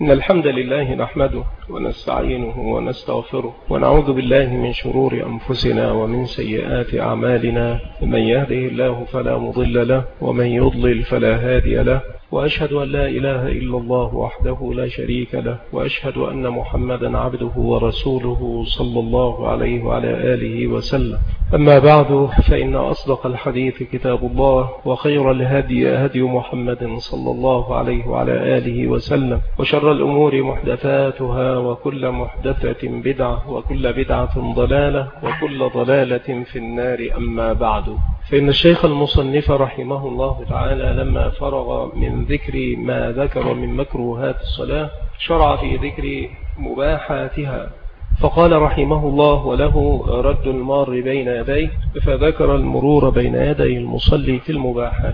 إن الحمد لله نحمده ونستعينه ونستغفره ونعوذ بالله من شرور أنفسنا ومن سيئات أعمالنا. من يهده الله فلا مضل له ومن يضلل فلا هادي له، وأشهد أن لا إله إلا الله وحده لا شريك له، وأشهد أن محمدا عبده ورسوله صلى الله عليه وعلى آله وسلم. أما بعد، فإن أصدق الحديث كتاب الله، وخير الهدي هدي محمد صلى الله عليه وعلى آله وسلم، وشر الأمور محدثاتها، وكل محدثة بدعة، وكل بدعة ضلالة، وكل ضلالة في النار. أما بعد، فإن الشيخ المصنف رحمه الله تعالى لما فرغ من ذكر ما ذكر من مكروهات الصلاة شرع في ذكر مباحاتها، فقال رحمه الله: وله رد المار بين يديه، فذكر المرور بين يدي المصلي في المباحات.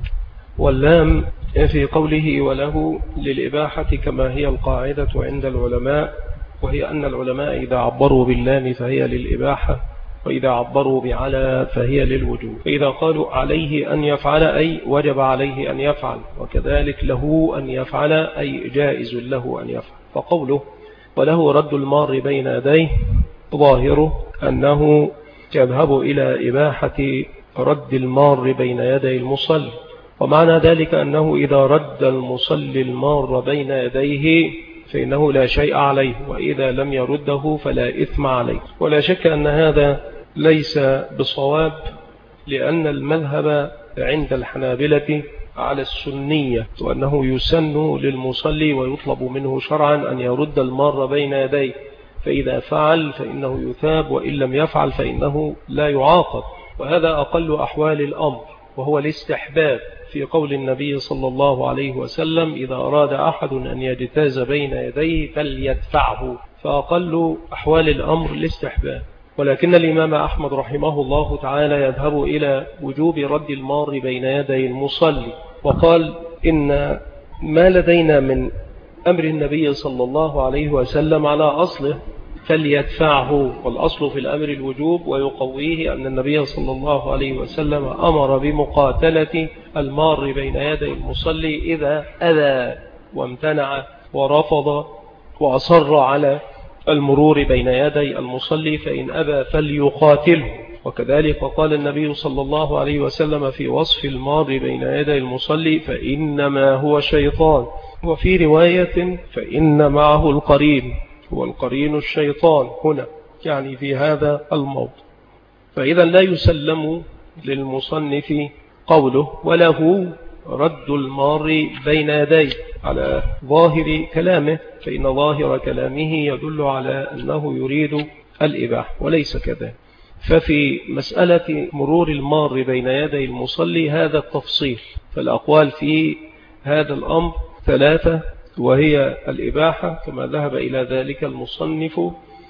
واللام في قوله وله للإباحة كما هي القاعدة عند العلماء، وهي أن العلماء إذا عبروا باللام فهي للإباحة، وإذا عبروا بعلى فهي للوجوب. فإذا قالوا عليه أن يفعل أي وجب عليه أن يفعل، وكذلك له أن يفعل أي جائز له أن يفعل. فقوله وله رد المار بين يديه ظاهره أنه يذهب إلى إباحة رد المار بين يدي المصلي، ومعنى ذلك أنه إذا رد المصلي المار بين يديه فإنه لا شيء عليه، وإذا لم يرده فلا إثم عليه. ولا شك أن هذا ليس بصواب، لأن المذهب عند الحنابلة على السنية، وأنه يسن للمصلي ويطلب منه شرعا أن يرد المار بين يديه، فإذا فعل فإنه يثاب، وإن لم يفعل فإنه لا يعاقب. وهذا أقل أحوال الأمر، وهو الاستحباب في قول النبي صلى الله عليه وسلم: إذا أراد أحد أن يجتاز بين يديه فليدفعه. فأقل أحوال الأمر الاستحباب. ولكن الإمام أحمد رحمه الله تعالى يذهب إلى وجوب رد المار بين يدي المصلي، وقال: إن ما لدينا من أمر النبي صلى الله عليه وسلم على أصله فليدفعه، والأصل في الأمر الوجوب، ويقويه أن النبي صلى الله عليه وسلم أمر بمقاتلة المار بين يدي المصلي إذا أذى وامتنع ورفض وأصر على المرور بين يدي المصلي، فإن أبى فليقاتله. وكذلك قال النبي صلى الله عليه وسلم في وصف المار بين يدي المصلي: فإنما هو شيطان. وفي رواية: فإن معه القرين، هو القرين الشيطان هنا، يعني في هذا الموضع. فإذا لا يسلم للمصنف قوله وله رد المار بين يديه على ظاهر كلامه، فإن ظاهر كلامه يدل على أنه يريد الإباحة، وليس كذلك. ففي مسألة مرور المار بين يدي المصلي هذا التفصيل، فالأقوال في هذا الأمر ثلاثة، وهي الإباحة كما ذهب إلى ذلك المصنف،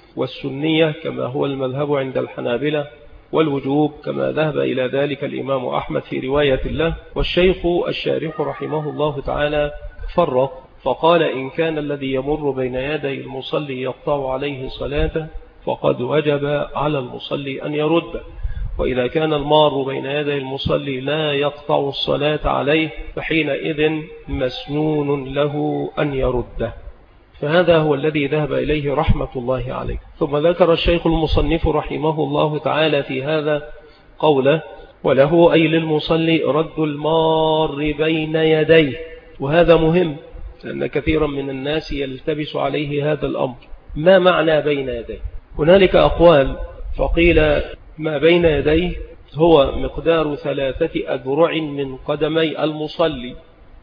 والسنية كما هو المذهب عند الحنابلة، والوجوب كما ذهب إلى ذلك الإمام أحمد في رواية له. والشيخ الشارح رحمه الله تعالى فرق فقال: إن كان الذي يمر بين يدي المصلي يقطع عليه صلاته فقد وجب على المصلي أن يرد، وإذا كان المار بين يدي المصلي لا يقطع الصلاة عليه فحينئذ مسنون له أن يرده. فهذا هو الذي ذهب إليه رحمة الله عليه. ثم ذكر الشيخ المصنف رحمه الله تعالى في هذا قوله: وله أي للمصلي رد المار بين يديه. وهذا مهم، لأن كثيرا من الناس يلتبس عليه هذا الأمر. ما معنى بين يديه؟ هنالك أقوال، فقيل ما بين يديه هو مقدار 3 أذرع من قدمي المصلي،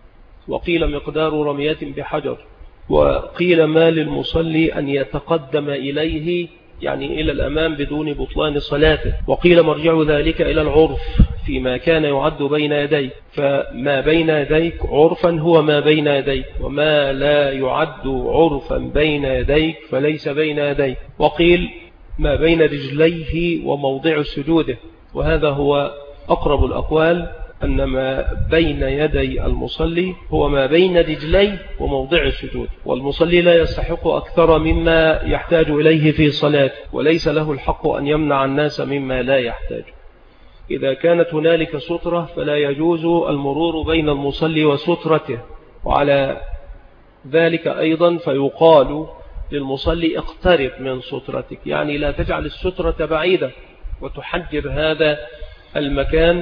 وقيل مقدار رمية بحجر، وقيل ما للمصلي أن يتقدم إليه، يعني إلى الأمام بدون بطلان صلاته، وقيل مرجع ذلك إلى العرف فيما كان يعد بين يديك. فما بين يديك عرفا هو ما بين يديك، وما لا يعد عرفا بين يديك فليس بين يديك. وقيل ما بين رجليه وموضع سجوده، وهذا هو أقرب الأقوال، أن ما بين يدي المصلي هو ما بين رجليه وموضع السجود. والمصلي لا يستحق أكثر مما يحتاج إليه في صلاته، وليس له الحق أن يمنع الناس مما لا يحتاج. إذا كانت هنالك سترة فلا يجوز المرور بين المصلي وسترته. وعلى ذلك أيضا فيقال للمصلي اقترب من سترتك، يعني لا تجعل السترة بعيدة وتحجر هذا المكان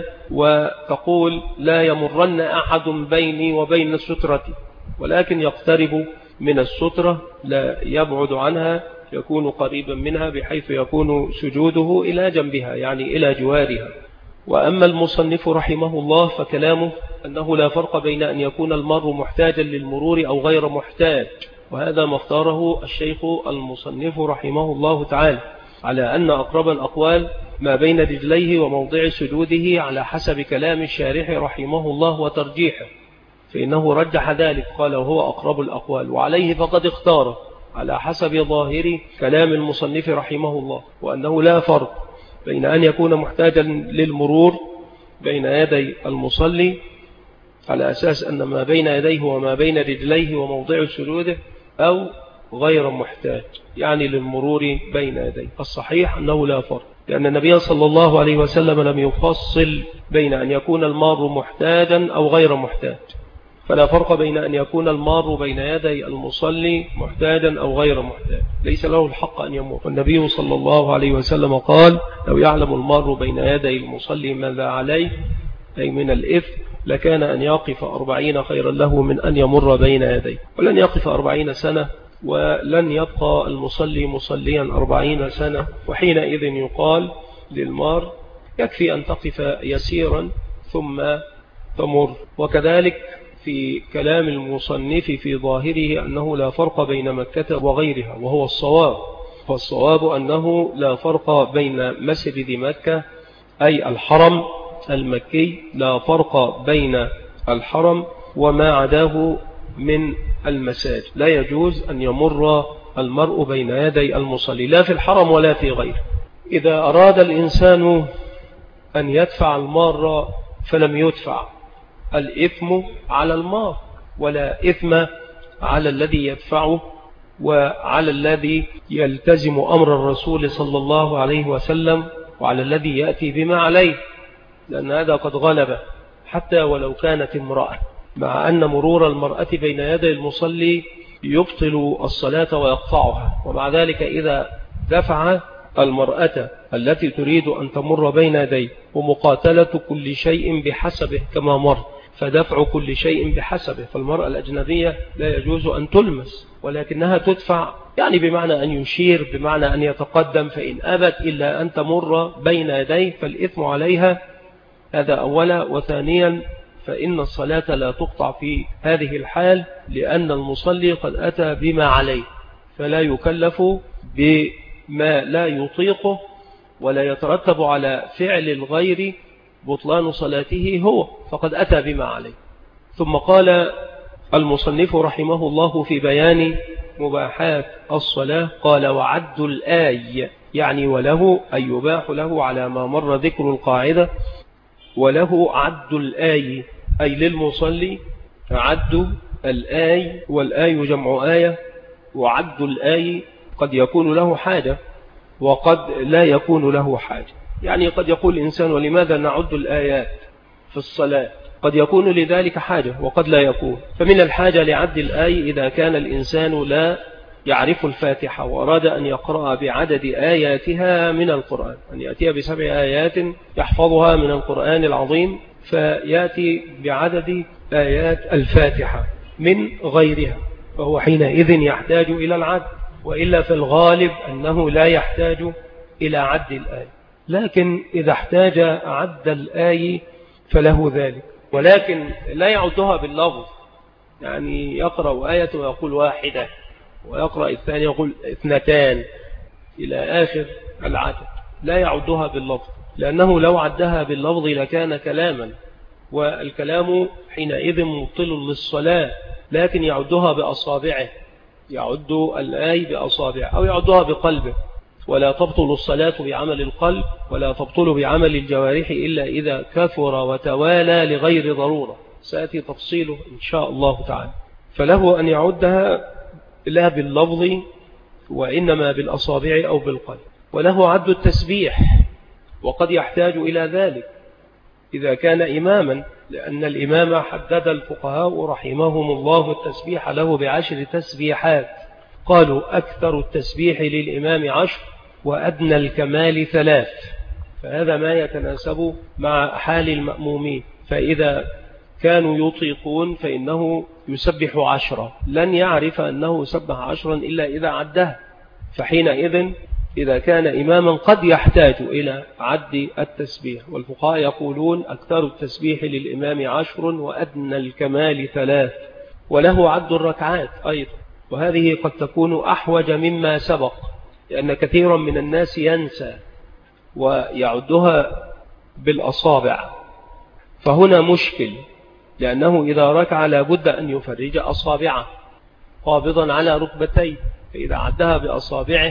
وتقول لا يمرن أحد بيني وبين السترة، ولكن يقترب من السترة لا يبعد عنها، يكون قريبا منها بحيث يكون سجوده إلى جنبها يعني إلى جوارها. وأما المصنف رحمه الله فكلامه أنه لا فرق بين أن يكون المار محتاجا للمرور أو غير محتاج، وهذا ما اختاره الشيخ المصنف رحمه الله تعالى على أن أقرب الأقوال ما بين رجليه وموضع سجوده على حسب كلام الشارح رحمه الله وترجيحه، فإنه رجح ذلك قال وهو أقرب الأقوال، وعليه فقد اختار على حسب ظاهر كلام المصنف رحمه الله، وأنه لا فرق بين أن يكون محتاجا للمرور بين يدي المصلي على أساس أن ما بين يديه وما بين رجليه وموضع سجوده أو غير محتاج يعني للمرور بين يديه. الصحيح أنه لا فرق، لأن النبي صلى الله عليه وسلم لم يفصل بين أن يكون المار محتاجا أو غير محتاج، فلا فرق بين أن يكون المار بين يدي المصلي محتاجا أو غير محتاج، ليس له الحق أن يمر. والنبي صلى الله عليه وسلم قال لو يعلم المار بين يدي المصلي ماذا عليه أي من الإثم لكان أن يقف 40 خيرا له من أن يمر بين يديه، ولن يقف 40 سنة ولن يبقى المصلي مصليا 40 سنة، وحينئذ يقال للمار يكفي أن تقف يسيرا ثم تمر. وكذلك في كلام المصنف في ظاهره أنه لا فرق بين مكة وغيرها، وهو الصواب، فالصواب أنه لا فرق بين مسجد مكة أي الحرم المكي، لا فرق بين الحرم وما عداه من المساجد، لا يجوز أن يمر المرء بين يدي المصلي لا في الحرم ولا في غيره. إذا أراد الإنسان أن يدفع المار فلم يدفع، الإثم على المار ولا إثم على الذي يدفعه وعلى الذي يلتزم أمر الرسول صلى الله عليه وسلم وعلى الذي يأتي بما عليه، لأن هذا قد غلب حتى ولو كانت امرأة، مع أن مرور المرأة بين يدي المصلي يبطل الصلاة ويقطعها، ومع ذلك إذا دفع المرأة التي تريد أن تمر بين يديه ومقاتلة كل شيء بحسبه كما مر، فدفع كل شيء بحسبه، فالمرأة الأجنبية لا يجوز أن تلمس ولكنها تدفع، يعني بمعنى أن يشير، بمعنى أن يتقدم، فإن أبت إلا أن تمر بين يديه فالإثم عليها، هذا أولا. وثانيا فإن الصلاة لا تقطع في هذه الحال، لأن المصلي قد أتى بما عليه فلا يكلف بما لا يطيقه، ولا يترتب على فعل الغير بطلان صلاته هو، فقد أتى بما عليه. ثم قال المصنف رحمه الله في بيان مباحات الصلاة قال وعد الآي، يعني وله أي يباح له على ما مر ذكر القاعدة، وله عد الآي أي للمصلي عد الآي، والآي جمع آية، وعد الآي قد يكون له حاجة وقد لا يكون له حاجة، يعني قد يقول الإنسان ولماذا نعد الآيات في الصلاة، قد يكون لذلك حاجة وقد لا يكون. فمن الحاجة لعد الآي إذا كان الإنسان لا يعرف الفاتحة وأراد أن يقرأ بعدد آياتها من القرآن، أن يأتي ب7 آيات يحفظها من القرآن العظيم، فيأتي بعدد آيات الفاتحة من غيرها، فهو حينئذ يحتاج إلى العد، وإلا في الغالب أنه لا يحتاج إلى عد الآي. لكن إذا احتاج عد الآي فله ذلك، ولكن لا يعدها باللفظ، يعني يقرأ آية ويقول 1 ويقرأ الثاني يقول 2 إلى آخر العدد، لا يعدها باللفظ، لأنه لو عدها باللفظ لكان كلاما، والكلام حينئذ مبطل للصلاة، لكن يعدها بأصابعه، يعد الآي بأصابعه أو يعدها بقلبه، ولا تبطل الصلاة بعمل القلب ولا تبطل بعمل الجوارح إلا إذا كثر وتوالى لغير ضرورة، سأتي تفصيله إن شاء الله تعالى. فله أن يعدها لا باللفظ وإنما بالأصابع أو بالقلب. وله عد التسبيح وقد يحتاج إلى ذلك، إذا كان إماما، لأن الإمام حدد الفقهاء رحمهم الله التسبيح له ب10 تسبيحات. قالوا أكثر التسبيح للإمام 10 وأدنى الكمال 3، فهذا ما يتناسب مع حال المأمومين. فإذا كانوا يطيقون فإنه يسبح 10، لن يعرف أنه سبح 10 إلا إذا عدها، فحينئذ إذا كان إماما قد يحتاج إلى عد التسبيح. والفقهاء يقولون أكثر التسبيح للإمام 10 وأدنى الكمال 3، وله عد الركعات أيضا، وهذه قد تكون أحوج مما سبق، لأن كثيرا من الناس ينسى ويعدها بالأصابع، فهنا مشكل، لأنه إذا ركع لابد أن يفرج أصابعه قابضا على ركبتيه، فإذا عدها بأصابعه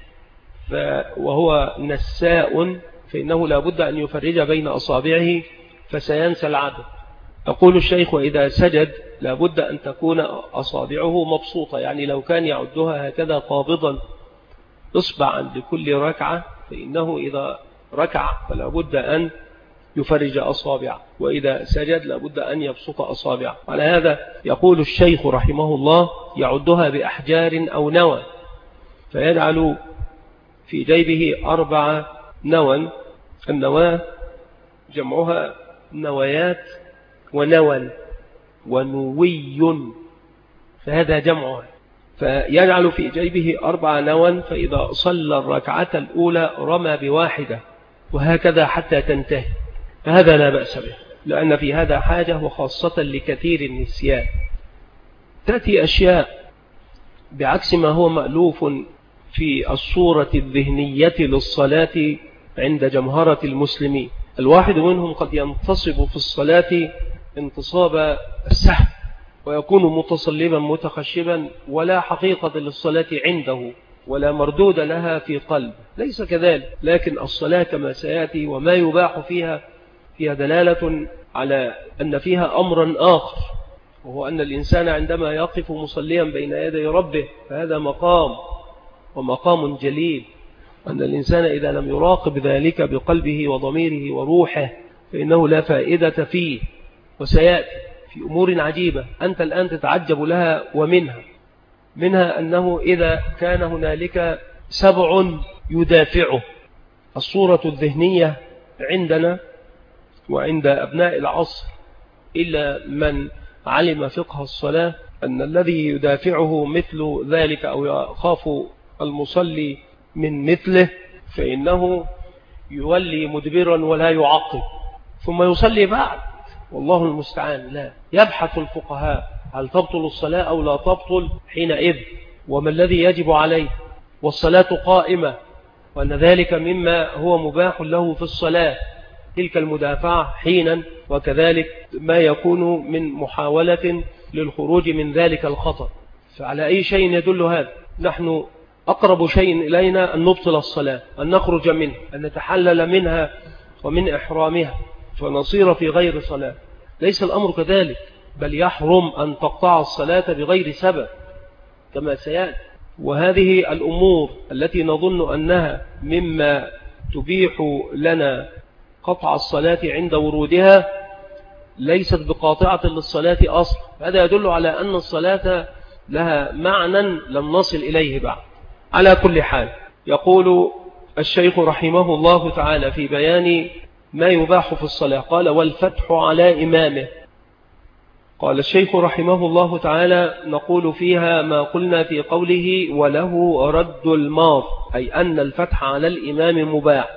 وهو نساء فإنه لابد أن يفرج بين أصابعه فسينسى العدد. يقول الشيخ وإذا سجد لابد أن تكون أصابعه مبسوطة، يعني لو كان يعدها هكذا قابضا إصبعا لكل ركعة، فإنه إذا ركع فلابد أن يفرج أصابعه، وإذا سجد لابد أن يبسط أصابعه. على هذا يقول الشيخ رحمه الله يعدها بأحجار أو نوى، فيجعل في جيبه 4 نوى. النواة جمعها نويات ونوى ونوي، فهذا جمعها، فيجعل في جيبه 4 نوى، فإذا صلى الركعة الأولى رمى ب1، وهكذا حتى تنتهي، فهذا لا بأس به، لأن في هذا حاجة، وخاصة لكثير النسيان. تأتي أشياء بعكس ما هو مألوف في الصورة الذهنية للصلاة عند جمهرة المسلمين. الواحد منهم قد ينتصب في الصلاة انتصاب السهو، ويكون متصلبا متخشبا، ولا حقيقة للصلاة عنده ولا مردود لها في قلب، ليس كذلك. لكن الصلاة كما سيأتي وما يباح فيها دلالة على أن فيها أمرا آخر، وهو أن الإنسان عندما يقف مصليا بين يدي ربه فهذا مقام، ومقام جليل، وأن الإنسان إذا لم يراقب ذلك بقلبه وضميره وروحه فإنه لا فائدة فيه. وسيأتي في أمور عجيبة أنت الآن تتعجب لها، منها أنه إذا كان هنالك 7 يدافعه، الصورة الذهنية عندنا وعند أبناء العصر إلا من علم فقه الصلاة أن الذي يدافعه مثل ذلك أو يخاف المصلي من مثله فإنه يولي مدبرا ولا يعقب ثم يصلي بعد، والله المستعان. لا، يبحث الفقهاء هل تبطل الصلاة أو لا تبطل حينئذ، وما الذي يجب عليه، والصلاة قائمة، وأن ذلك مما هو مباح له في الصلاة، تلك المدافعة حينا، وكذلك ما يكون من محاولة للخروج من ذلك الخطر. فعلى أي شيء يدل هذا؟ نحن أقرب شيء إلينا أن نبطل الصلاة، أن نخرج منها، أن نتحلل منها ومن إحرامها فنصير في غير صلاة. ليس الأمر كذلك، بل يحرم أن تقطع الصلاة بغير سبب كما سيأتي. وهذه الأمور التي نظن أنها مما تبيح لنا قطع الصلاة عند ورودها ليست بقاطعة للصلاة أصلا. هذا يدل على أن الصلاة لها معنى لم نصل إليه بعد. على كل حال، يقول الشيخ رحمه الله تعالى في بيان ما يباح في الصلاة، قال والفتح على إمامه. قال الشيخ رحمه الله تعالى نقول فيها ما قلنا في قوله وله رد الماض، أي أن الفتح على الإمام مباح.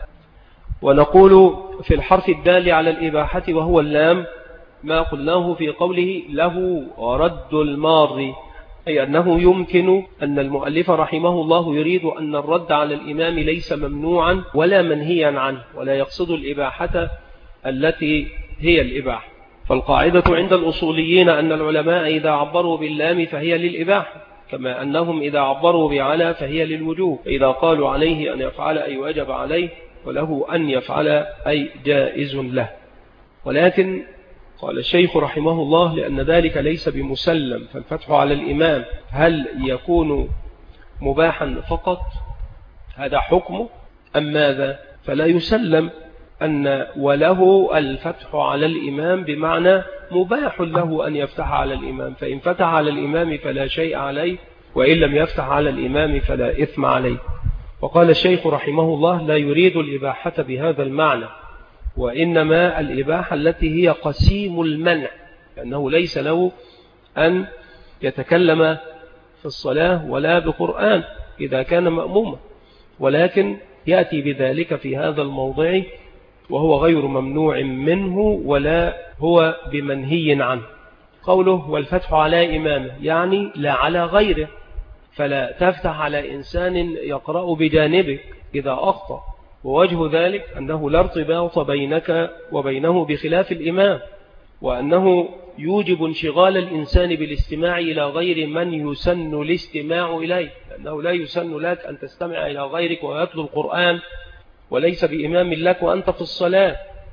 ونقول في الحرف الدال على الإباحة وهو اللام ما قلناه في قوله له رد المار، أي أنه يمكن أن المؤلف رحمه الله يريد أن الرد على الإمام ليس ممنوعا ولا منهيا عنه، ولا يقصد الإباحة التي هي الإباحة. فالقاعدة عند الأصوليين أن العلماء إذا عبروا باللام فهي للإباحة، كما أنهم إذا عبروا بعلى فهي للوجوب، إذا قالوا عليه أن يفعل أي وجب عليه، وله أن يفعل أي جائز له. ولكن قال الشيخ رحمه الله لأن ذلك ليس بمسلم، فالفتح على الإمام هل يكون مباحا فقط هذا حكمه أم ماذا؟ فلا يسلم، أن وله الفتح على الإمام بمعنى مباح له أن يفتح على الإمام، فإن فتح على الإمام فلا شيء عليه، وإن لم يفتح على الإمام فلا إثم عليه. وقال الشيخ رحمه الله: لا يريد الإباحة بهذا المعنى، وإنما الإباحة التي هي قسيم المنع، لأنه ليس له أن يتكلم في الصلاة ولا بقرآن إذا كان مأموما، ولكن يأتي بذلك في هذا الموضع وهو غير ممنوع منه ولا هو بمنهي عنه. قوله والفتح على إمامه يعني لا على غيره، فلا تفتح على إنسان يقرأ بجانبك إذا أخطأ، ووجه ذلك أنه لا ارتباط بينك وبينه بخلاف الإمام، وأنه يوجب انشغال الإنسان بالاستماع إلى غير من يسن الاستماع إليه، لأنه لا يسن لك أن تستمع إلى غيرك ويتلو القرآن وليس بإمام لك وأنت في الصلاة.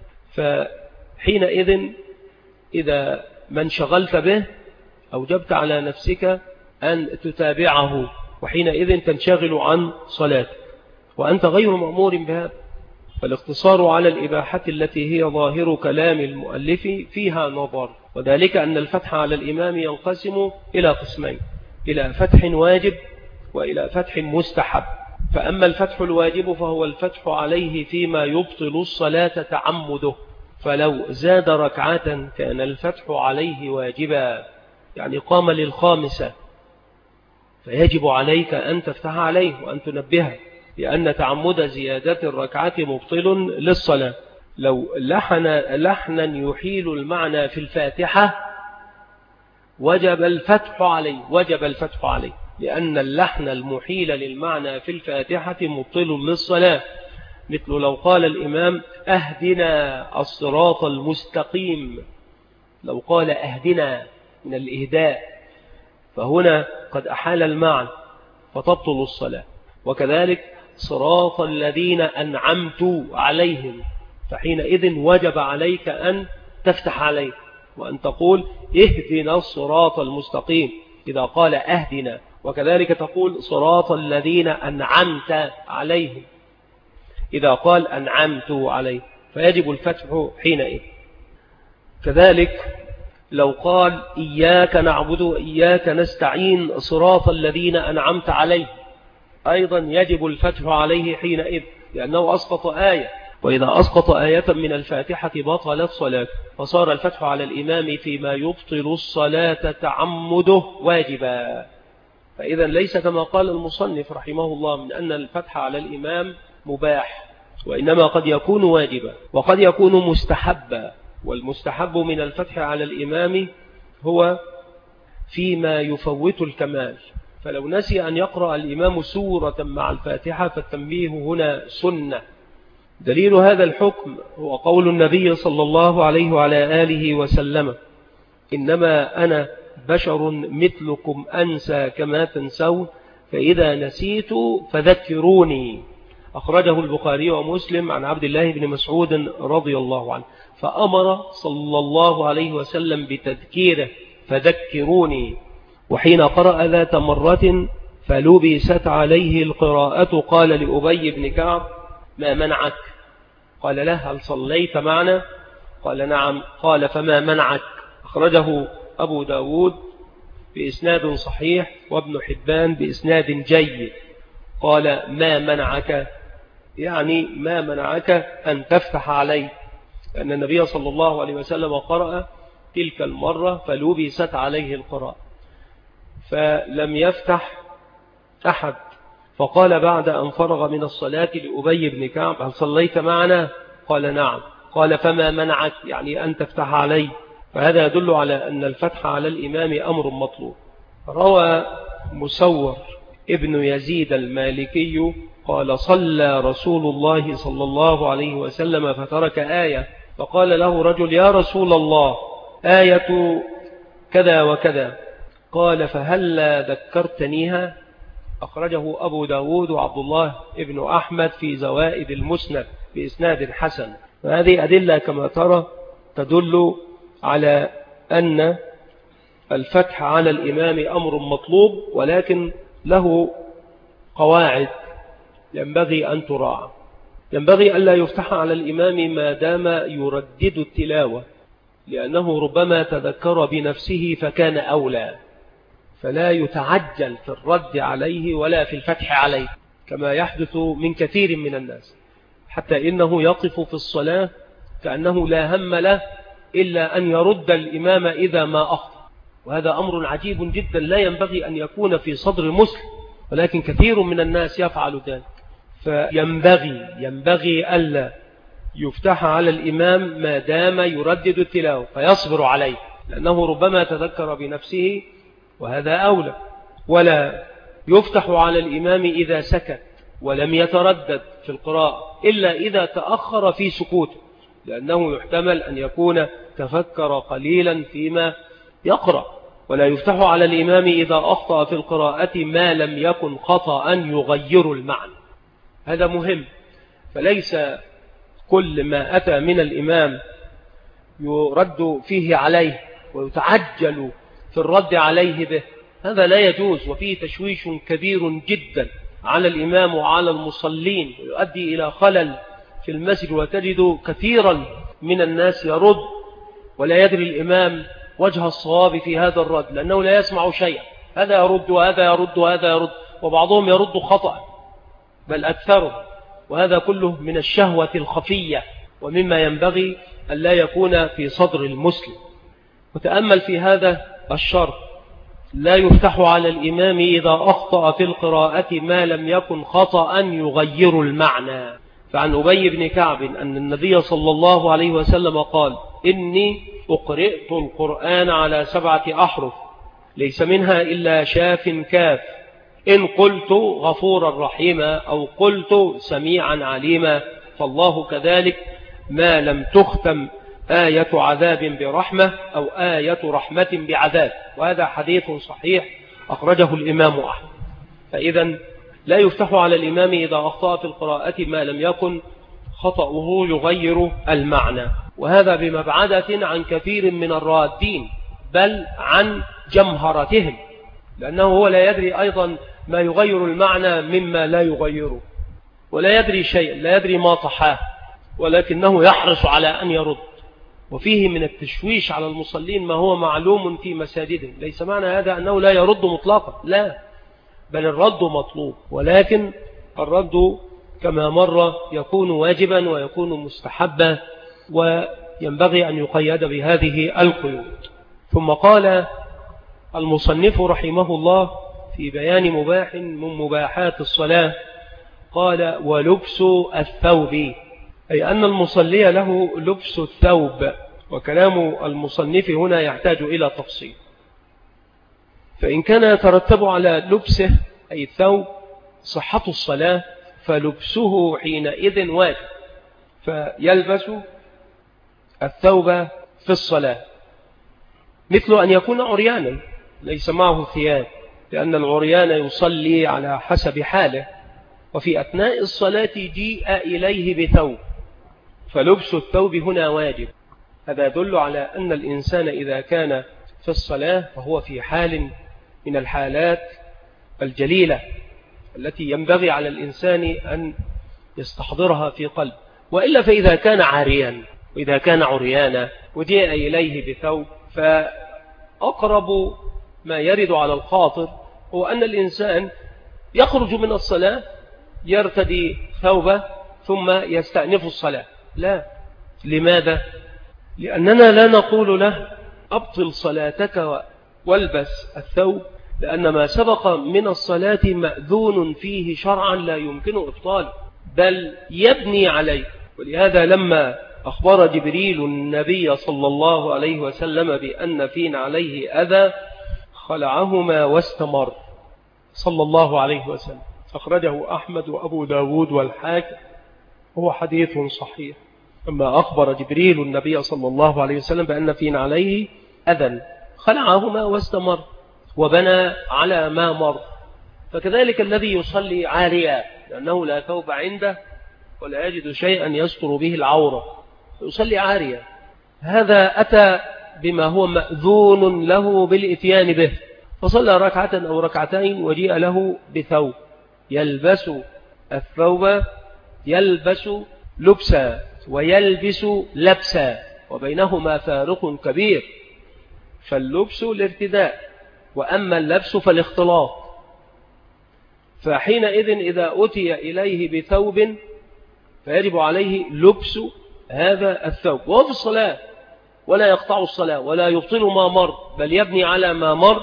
فحينئذ إذا ما انشغلت به أوجبت على نفسك أن تتابعه، وحينئذ تنشغل عن صلاتك وأنت غير مأمور بهذا. فالاقتصار على الإباحة التي هي ظاهر كلام المؤلف فيها نظر، وذلك أن الفتح على الإمام ينقسم إلى قسمين: إلى فتح واجب وإلى فتح مستحب. فأما الفتح الواجب فهو الفتح عليه فيما يبطل الصلاة تعمده، فلو زاد ركعة كان الفتح عليه واجبا، يعني قام للخامسة فيجب عليك أن تفتح عليه وأن تنبهه، لأن تعمد زيادة الركعة مبطل للصلاة. لو لحنا يحيل المعنى في الفاتحة وجب الفتح عليه، لأن اللحن المحيل للمعنى في الفاتحة مبطل للصلاة، مثل لو قال الإمام أهدنا الصراط المستقيم، لو قال أهدنا من الإهداء فهنا قد أحال المعنى فتبطل الصلاة. وكذلك صراط الذين أنعمت عليهم، فحينئذ وجب عليك أن تفتح عليه وأن تقول اهدنا الصراط المستقيم إذا قال أهدنا، وكذلك تقول صراط الذين أنعمت عليهم إذا قال أنعمت عليه، فيجب الفتح حينئذ. كذلك لو قال إياك نعبد وإياك نستعين صراط الذين أنعمت عليهم، أيضا يجب الفتح عليه حينئذ، لأنه أسقط آية، وإذا أسقط آية من الفاتحة بطلت صلاة، فصار الفتح على الإمام فيما يبطل الصلاة تعمده واجبا. فإذا ليس كما قال المصنف رحمه الله من أن الفتح على الإمام مباح، وإنما قد يكون واجبا وقد يكون مستحبا. والمستحب من الفتح على الإمام هو فيما يفوت الكمال، فلو نسي أن يقرأ الإمام سورة مع الفاتحة فالتنبيه هنا سنة. دليل هذا الحكم هو قول النبي صلى الله عليه وعلى آله وسلم: إنما أنا بشر مثلكم أنسى كما تنسون، فإذا نسيت فذكروني. أخرجه البخاري ومسلم عن عبد الله بن مسعود رضي الله عنه، فأمر صلى الله عليه وسلم بتذكيره فذكروني. وحين قرأ ذات مرة فلبست عليه القراءة قال لأبي بن كعب: ما منعك؟ قال له: هل صليت معنا؟ قال: نعم. قال: فما منعك؟ أخرجه أبو داود بإسناد صحيح وابن حبان بإسناد جيد. قال: ما منعك؟ يعني ما منعك أن تفتح عليه، لأن النبي صلى الله عليه وسلم قرأ تلك المرة فلبست عليه القراءة فلم يفتح أحد. فقال بعد أن فرغ من الصلاة لأبي بن كعب: هل صليت معنا؟ قال: نعم. قال: فما منعك؟ يعني أن تفتح عليه. فهذا يدل على أن الفتح على الإمام أمر مطلوب. روى مسور ابن يزيد المالكي قال: صلى رسول الله صلى الله عليه وسلم فترك آية، فقال له رجل: يا رسول الله، آية كذا وكذا. قال: فهلا ذكرتنيها؟ أخرجه أبو داود وعبد الله ابن أحمد في زوائد المسند بإسناد حسن. وهذه أدلة كما ترى تدل على أن الفتح على الإمام أمر مطلوب، ولكن له قواعد ينبغي أن تراعى. ينبغي ألا يفتح على الإمام ما دام يردد التلاوة، لأنه ربما تذكر بنفسه فكان أولى، فلا يتعجل في الرد عليه ولا في الفتح عليه كما يحدث من كثير من الناس، حتى إنه يقف في الصلاة كأنه لا هم له إلا أن يرد الإمام إذا ما أخطأ، وهذا أمر عجيب جدا لا ينبغي أن يكون في صدر مسلم، ولكن كثير من الناس يفعل ذلك. فينبغي ألا يفتح على الإمام ما دام يردد التلاوة فيصبر عليه، لأنه ربما تذكر بنفسه وهذا أولى. ولا يفتح على الإمام إذا سكت ولم يتردد في القراءة إلا إذا تأخر في سكوته، لأنه يحتمل أن يكون تفكر قليلا فيما يقرأ. ولا يفتح على الإمام إذا أخطأ في القراءة ما لم يكن خطأ يغير المعنى، هذا مهم. فليس كل ما أتى من الإمام يرد فيه عليه ويتعجل في الرد عليه به، هذا لا يجوز، وفيه تشويش كبير جدا على الإمام وعلى المصلين، ويؤدي إلى خلل في المسجد. وتجد كثيرا من الناس يرد ولا يدري الإمام وجه الصواب في هذا الرد، لأنه لا يسمع شيئا، هذا يرد وهذا يرد وهذا يرد، وبعضهم يرد خطأ بل أكثره، وهذا كله من الشهوة الخفية ومما ينبغي أن لا يكون في صدر المسلم. وتأمل في هذا الشرط: لا يفتح على الإمام إذا أخطأ في القراءة ما لم يكن خطأ يغير المعنى. فعن أبي بن كعب أن النبي صلى الله عليه وسلم قال: إني أقرئت القرآن على 7 أحرف ليس منها إلا شاف كاف، إن قلت غفورا رحيما أو قلت سميعا عليما فالله كذلك، ما لم تختم آية عذاب برحمة أو آية رحمة بعذاب. وهذا حديث صحيح أخرجه الإمام أحمد. فإذا لا يفتح على الإمام إذا أخطأ في القراءة ما لم يكن خطأه يغير المعنى، وهذا بمبعدة عن كثير من الرادين بل عن جمهرتهم، لأنه هو لا يدري أيضا ما يغير المعنى مما لا يغيره، ولا يدري شيء، لا يدري ما طحاه، ولكنه يحرص على أن يرد. وفيه من التشويش على المصلين ما هو معلوم في مساجدهم. ليس معنى هذا أنه لا يرد مطلقا، لا، بل الرد مطلوب، ولكن الرد كما مر يكون واجبا ويكون مستحبا، وينبغي أن يقيد بهذه القيود. ثم قال المصنف رحمه الله في بيان مباح من مباحات الصلاة، قال: ولبس الثوب، أي أن المصلي له لبس الثوب. وكلام المصنف هنا يحتاج إلى تفصيل، فإن كان يترتب على لبسه أي الثوب صحة الصلاة فلبسه حينئذ واجب، فيلبس الثوب في الصلاة، مثل أن يكون عريانا ليس معه ثياب، لأن العريان يصلي على حسب حاله، وفي أثناء الصلاة جيء إليه بثوب، فلبس الثوب هنا واجب. هذا يدل على أن الإنسان إذا كان في الصلاة فهو في حال من الحالات الجليلة التي ينبغي على الإنسان أن يستحضرها في قلب، وإلا فإذا كان عاريا وإذا كان عريانا وجيء إليه بثوب، فأقرب ما يرد على الخاطر هو أن الإنسان يخرج من الصلاة يرتدي ثوبه ثم يستأنف الصلاة. لا، لماذا؟ لأننا لا نقول له أبطل صلاتك والبس الثوب، لأن ما سبق من الصلاة مأذون فيه شرعا لا يمكن إبطاله بل يبني عليه. ولهذا لما أخبر جبريل النبي صلى الله عليه وسلم بأن فينا عليه أذى خلعهما واستمر صلى الله عليه وسلم، أخرجه أحمد وأبو داود والحاكم، هو حديث صحيح. أما أخبر جبريل النبي صلى الله عليه وسلم بأن فينا عليه أذى خلعهما واستمر وبنى على ما مر. فكذلك الذي يصلي عاريا لأنه لا ثوب عنده ولا يجد شيئا يستر به العورة، يصلي عاريا، هذا أتى بما هو مأذون له بالإتيان به، فصلى ركعة أو ركعتين وجيء له بثوب، يلبس الثوب يلبس لبسا ويلبس لبسا، وبينهما فارق كبير. فاللبس الارتداء، وأما اللبس فالاختلاط. فحينئذ إذا أتي إليه بثوب فيجب عليه لبس هذا الثوب وهو في الصلاة، ولا يقطع الصلاة ولا يبطل ما مر، بل يبني على ما مر،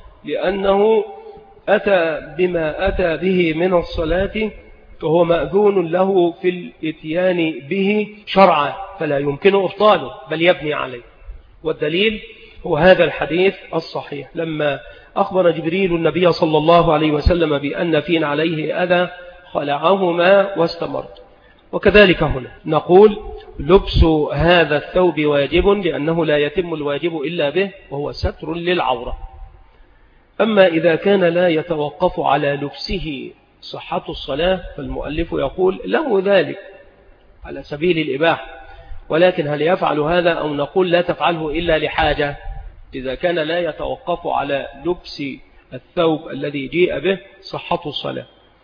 لأنه أتى بما أتى به من الصلاة، فهو مأذون له في الاتيان به شرعا، فلا يمكن إبطاله بل يبني عليه. والدليل هو هذا الحديث الصحيح لما أخبر جبريل النبي صلى الله عليه وسلم بأن فين عليه أذى خلعهما واستمر. وكذلك هنا نقول لبس هذا الثوب واجب، لأنه لا يتم الواجب إلا به، وهو ستر للعورة. أما إذا كان لا يتوقف على لبسه صحة الصلاة، فالمؤلف يقول له ذلك على سبيل الإباحة، ولكن هل يفعل هذا أو نقول لا تفعله إلا لحاجة؟ إذا كان لا يتوقف على لبس الثوب الذي جيء به صحة الصلاة،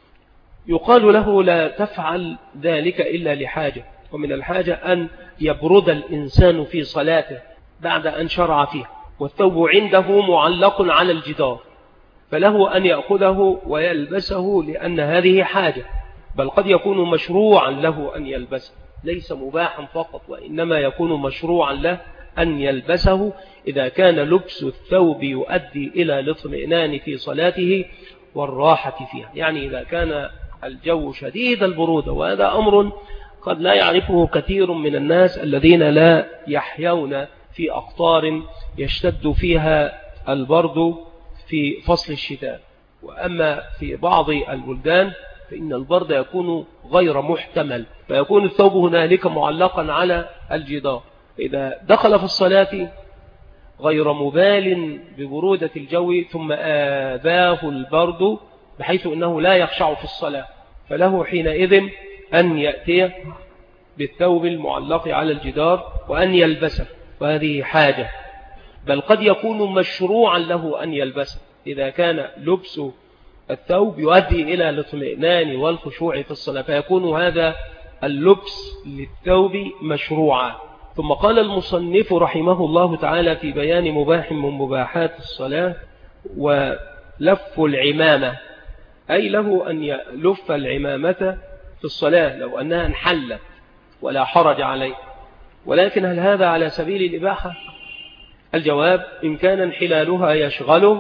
يقال له لا تفعل ذلك إلا لحاجة. ومن الحاجة أن يبرد الإنسان في صلاته بعد أن شرع فيها، والثوب عنده معلق على الجدار، فله أن يأخذه ويلبسه لأن هذه حاجة، بل قد يكون مشروعا له أن يلبسه، ليس مباحا فقط، وإنما يكون مشروعا له أن يلبسه إذا كان لبس الثوب يؤدي إلى الاطمئنان في صلاته والراحة فيها. يعني إذا كان الجو شديد البرودة، وهذا أمر قد لا يعرفه كثير من الناس الذين لا يحيون في أقطار يشتد فيها البرد في فصل الشتاء. وأما في بعض البلدان فإن البرد يكون غير محتمل، فيكون الثوب هنالك معلقا على الجدار. إذا دخل في الصلاة غير مبال ببرودة الجو ثم آذاه البرد بحيث أنه لا يخشع في الصلاة، فله حينئذ أن يأتي بالثوب المعلق على الجدار وأن يلبسه، وهذه حاجة، بل قد يكون مشروعا له أن يلبسه إذا كان لبس الثوب يؤدي إلى الاطمئنان والخشوع في الصلاة، فيكون هذا اللبس للثوب مشروعا. ثم قال المصنف رحمه الله تعالى في بيان مباح من مباحات الصلاة: ولف العمامة، أي له أن يلف العمامة في الصلاة لو أنها انحلت ولا حرج عليه. ولكن هل هذا على سبيل الإباحة؟ الجواب: إن كان انحلالها يشغله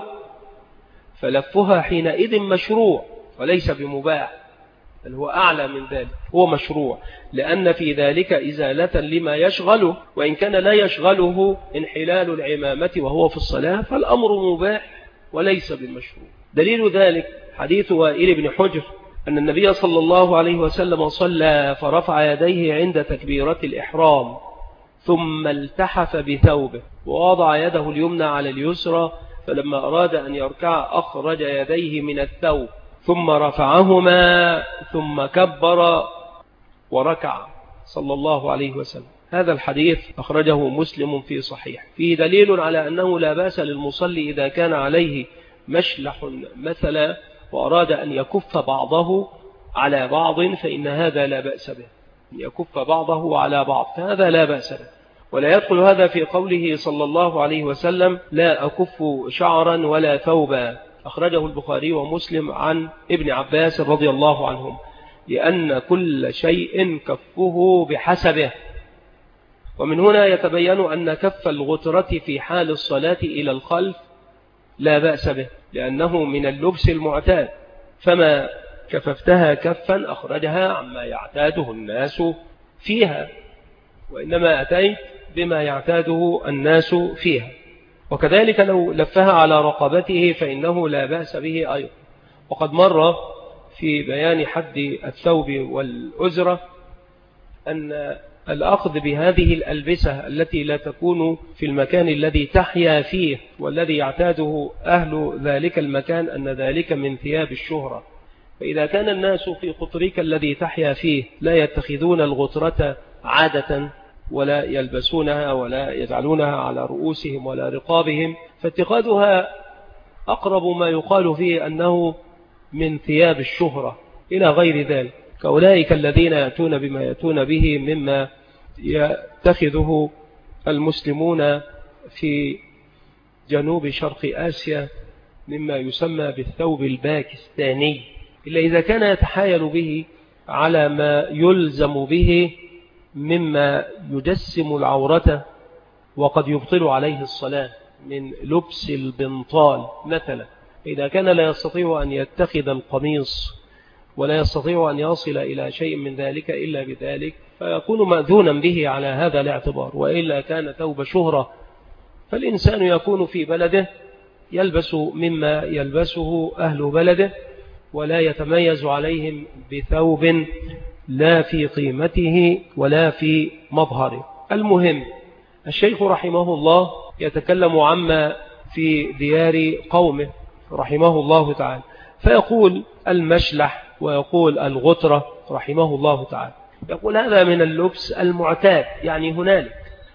فلفها حينئذ مشروع وليس بمباح، بل هو أعلى من ذلك، هو مشروع، لأن في ذلك إزالة لما يشغله. وإن كان لا يشغله انحلال العمامة وهو في الصلاة فالأمر مباح وليس بمشروع. دليل ذلك حديث وائل بن حجر أن النبي صلى الله عليه وسلم صلى فرفع يديه عند تكبيرة الإحرام، ثم التحف بثوبه ووضع يده اليمنى على اليسرى، فلما أراد أن يركع أخرج يديه من الثوب ثم رفعهما ثم كبر وركع صلى الله عليه وسلم. هذا الحديث أخرجه مسلم في صحيح، فيه دليل على أنه لا بأس للمصلي إذا كان عليه مشلح مثلا وأراد أن يكف بعضه على بعض، فإن هذا لا بأس به، يكف بعضه على بعض، فهذا لا بأس به. ولا يدخل هذا في قوله صلى الله عليه وسلم: لا أكف شعرا ولا ثوبا، أخرجه البخاري ومسلم عن ابن عباس رضي الله عنهم، لأن كل شيء كفه بحسبه. ومن هنا يتبين أن كف الغترة في حال الصلاة إلى الخلف لا بأس به، لأنه من اللبس المعتاد، فما كففتها كفا أخرجها عما يعتاده الناس فيها، وإنما أتيت بما يعتاده الناس فيها. وكذلك لو لفها على رقبته فإنه لا بأس به أيضا. وقد مر في بيان حد الثوب والأزرة أن الأخذ بهذه الألبسة التي لا تكون في المكان الذي تحيا فيه والذي يعتاده أهل ذلك المكان أن ذلك من ثياب الشهرة. فإذا كان الناس في قطرك الذي تحيا فيه لا يتخذون الغترة عادة ولا يلبسونها ولا يجعلونها على رؤوسهم ولا رقابهم، فاتخاذها أقرب ما يقال فيه أنه من ثياب الشهرة إلى غير ذلك. كأولئك الذين يأتون بما يأتون به مما يتخذه المسلمون في جنوب شرق آسيا مما يسمى بالثوب الباكستاني، إلا إذا كان يتحايل به على ما يلزم به مما يجسم العورة وقد يبطل عليه الصلاة من لبس البنطال مثلا. إذا كان لا يستطيع أن يتخذ القميص ولا يستطيع أن يصل إلى شيء من ذلك إلا بذلك فيكون مأذونا به على هذا الاعتبار. وإلا كان ثوب شهرة، فالإنسان يكون في بلده يلبس مما يلبسه أهل بلده ولا يتميز عليهم بثوب لا في قيمته ولا في مظهره. المهم الشيخ رحمه الله يتكلم عما في ديار قومه رحمه الله تعالى، فيقول المشلح ويقول الغترة رحمه الله تعالى، يقول هذا من اللبس المعتاد يعني هنالك.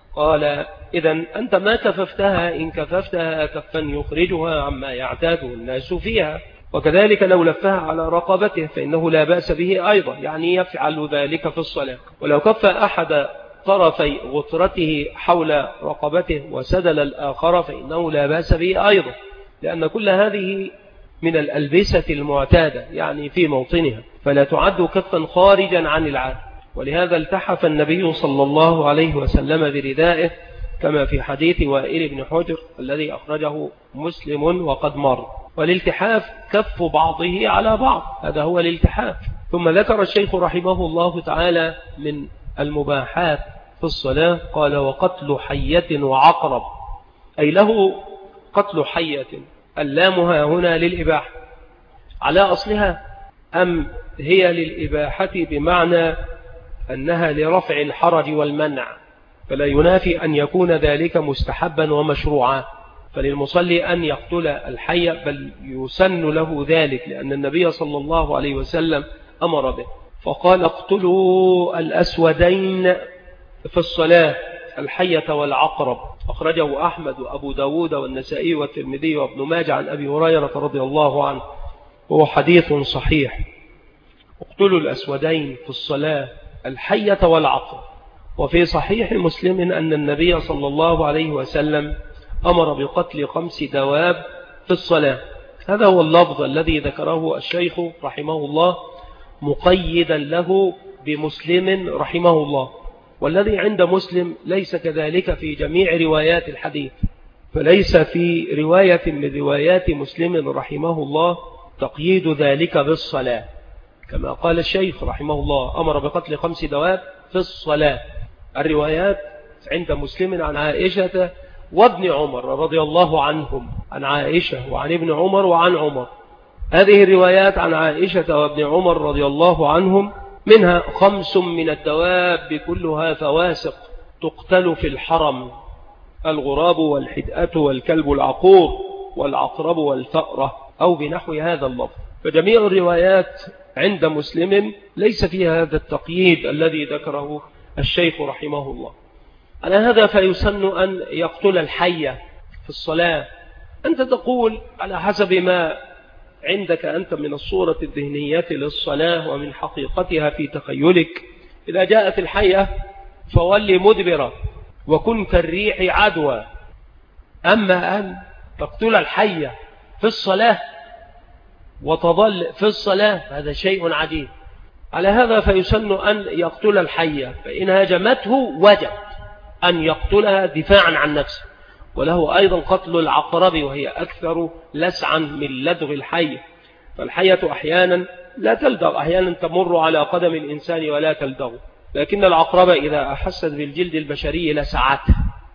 قال إذن أنت ما كففتها، إن كففتها كفا يخرجها عما يعتاده الناس فيها، وكذلك لو لفها على رقبته فإنه لا بأس به أيضا، يعني يفعل ذلك في الصلاة. ولو كف أحد طرفي غترته حول رقبته وسدل الآخر فإنه لا بأس به أيضا، لأن كل هذه من الألبسة المعتادة يعني في موطنها، فلا تعد كفا خارجا عن العادة. ولهذا التحف النبي صلى الله عليه وسلم بردائه كما في حديث وائل بن حجر الذي أخرجه مسلم وقد مر. والالتحاف كف بعضه على بعض، هذا هو الالتحاف. ثم ذكر الشيخ رحمه الله تعالى من المباحات في الصلاة، قال وقتل حية وعقرب، أي له قتل حية، اللامها هنا للإباحة على أصلها أم هي للإباحة بمعنى أنها لرفع الحرج والمنع، فلا ينافي أن يكون ذلك مستحبا ومشروعا. فللمصلي أن يقتل الحي بل يسن له ذلك، لأن النبي صلى الله عليه وسلم أمر به فقال اقتلوا الأسودين في الصلاة، الحية والعقرب. أخرجه أحمد وأبو داود والنسائي والترمذي وابن ماجه عن أبي هريرة رضي الله عنه، وهو حديث صحيح. اقتلوا الأسودين في الصلاة، الحية والعقرب. وفي صحيح مسلم أن النبي صلى الله عليه وسلم أمر بقتل 5 دواب في الصلاة. هذا هو اللفظ الذي ذكره الشيخ رحمه الله مقيدا له بمسلم رحمه الله، والذي عند مسلم ليس كذلك في جميع روايات الحديث، فليس في رواية من روايات مسلم رحمه الله تقييد ذلك بالصلاة، كما قال الشيخ رحمه الله أمر بقتل 5 دواب في الصلاة. الروايات عند مسلم عن عائشة وابن عمر رضي الله عنهم، عن عائشة وعن ابن عمر وعن عمر. هذه الروايات عن عائشة وابن عمر رضي الله عنهم منها 5 من الدواب كلها فواسق تقتل في الحرم، الغراب والحدأة والكلب العقور والعقرب والفأرة، أو بنحو هذا اللفظ. فجميع الروايات عند مسلم ليس فيها هذا التقييد الذي ذكره الشيخ رحمه الله. على هذا فيسن أن يقتل الحية في الصلاة. أنت تقول على حسب ما عندك أنت من الصورة الذهنية للصلاة ومن حقيقتها في تخيلك، إذا جاءت الحية فولي مدبرة وكن كالريح عدوى. أما أن تقتل الحية في الصلاة وتظل في الصلاة هذا شيء عجيب. على هذا فيسن أن يقتل الحية، فإن هاجمته وجب أن يقتلها دفاعا عن نفسه. وله أيضا قتل العقرب وهي أكثر لسعا من لدغ الحية، فالحية أحيانا لا تلدغ، أحيانا تمر على قدم الإنسان ولا تلدغ، لكن العقرب إذا أحست بالجلد البشري لسعته،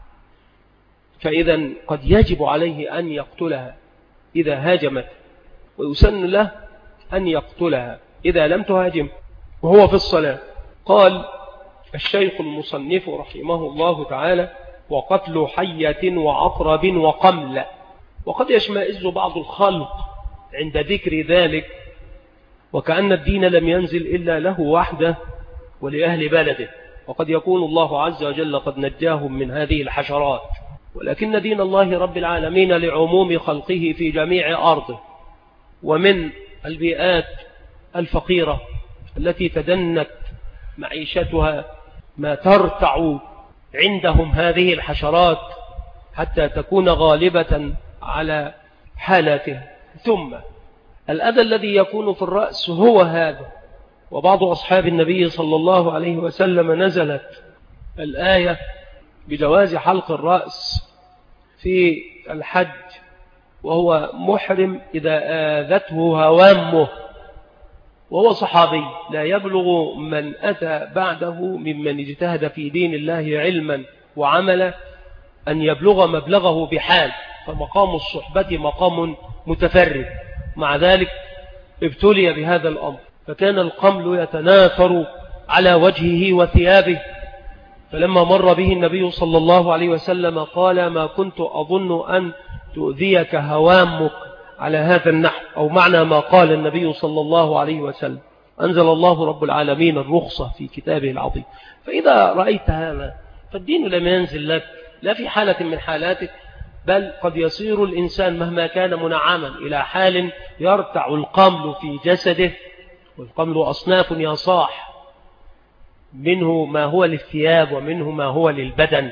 فإذا قد يجب عليه أن يقتلها إذا هاجمت، ويسن له أن يقتلها إذا لم تهاجم وهو في الصلاة. قال الشيخ المصنف رحمه الله تعالى وقتل حية وعقرب وقمل. وقد يشمئز بعض الخلق عند ذكر ذلك وكأن الدين لم ينزل إلا له وحده ولأهل بلده، وقد يكون الله عز وجل قد نجاهم من هذه الحشرات، ولكن دين الله رب العالمين لعموم خلقه في جميع أرضه، ومن البيئات الفقيرة التي تدنت معيشتها ما ترتع عندهم هذه الحشرات حتى تكون غالبة على حالته. ثم الأذى الذي يكون في الرأس هو هذا. وبعض أصحاب النبي صلى الله عليه وسلم نزلت الآية بجواز حلق الرأس في الحج وهو محرم إذا آذته هوامه، وهو صحابي لا يبلغ من أتى بعده ممن اجتهد في دين الله علما وعملا أن يبلغ مبلغه بحال، فمقام الصحبة مقام متفرد. مع ذلك ابتلي بهذا الأمر، فكان القمل يتناثر على وجهه وثيابه، فلما مر به النبي صلى الله عليه وسلم قال: ما كنت أظن أن تؤذيك هوامك على هذا النحو، أو معنى ما قال النبي صلى الله عليه وسلم. أنزل الله رب العالمين الرخصة في كتابه العظيم. فإذا رأيت هذا فالدين لم ينزل لك لا في حالة من حالاتك، بل قد يصير الإنسان مهما كان منعما إلى حال يرتع القمل في جسده. والقمل أصناف يا صاح، منه ما هو للثياب، ومنه ما هو للبدن،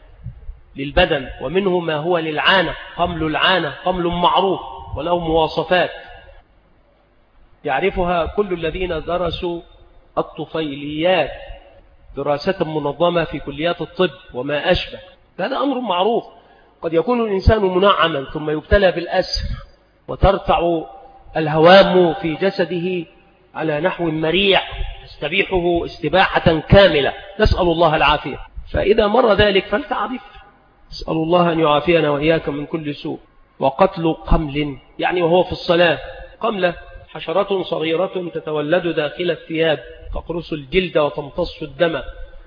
ومنه ما هو للعانة. قمل العانة قمل معروف وله مواصفات يعرفها كل الذين درسوا الطفيليات دراسة منظمة في كليات الطب وما أشبه. هذا أمر معروف. قد يكون الإنسان منعما ثم يبتلى بالأسر وترتع الهوام في جسده على نحو مريع تستبيحه استباحة كاملة، نسأل الله العافية. فإذا مر ذلك فلتعرف، نسأل الله أن يعافينا وإياكم من كل سوء. وقتل قمل يعني وهو في الصلاة. قملة حشرة صغيرة تتولد داخل الثياب، تقرص الجلد وتمتص الدم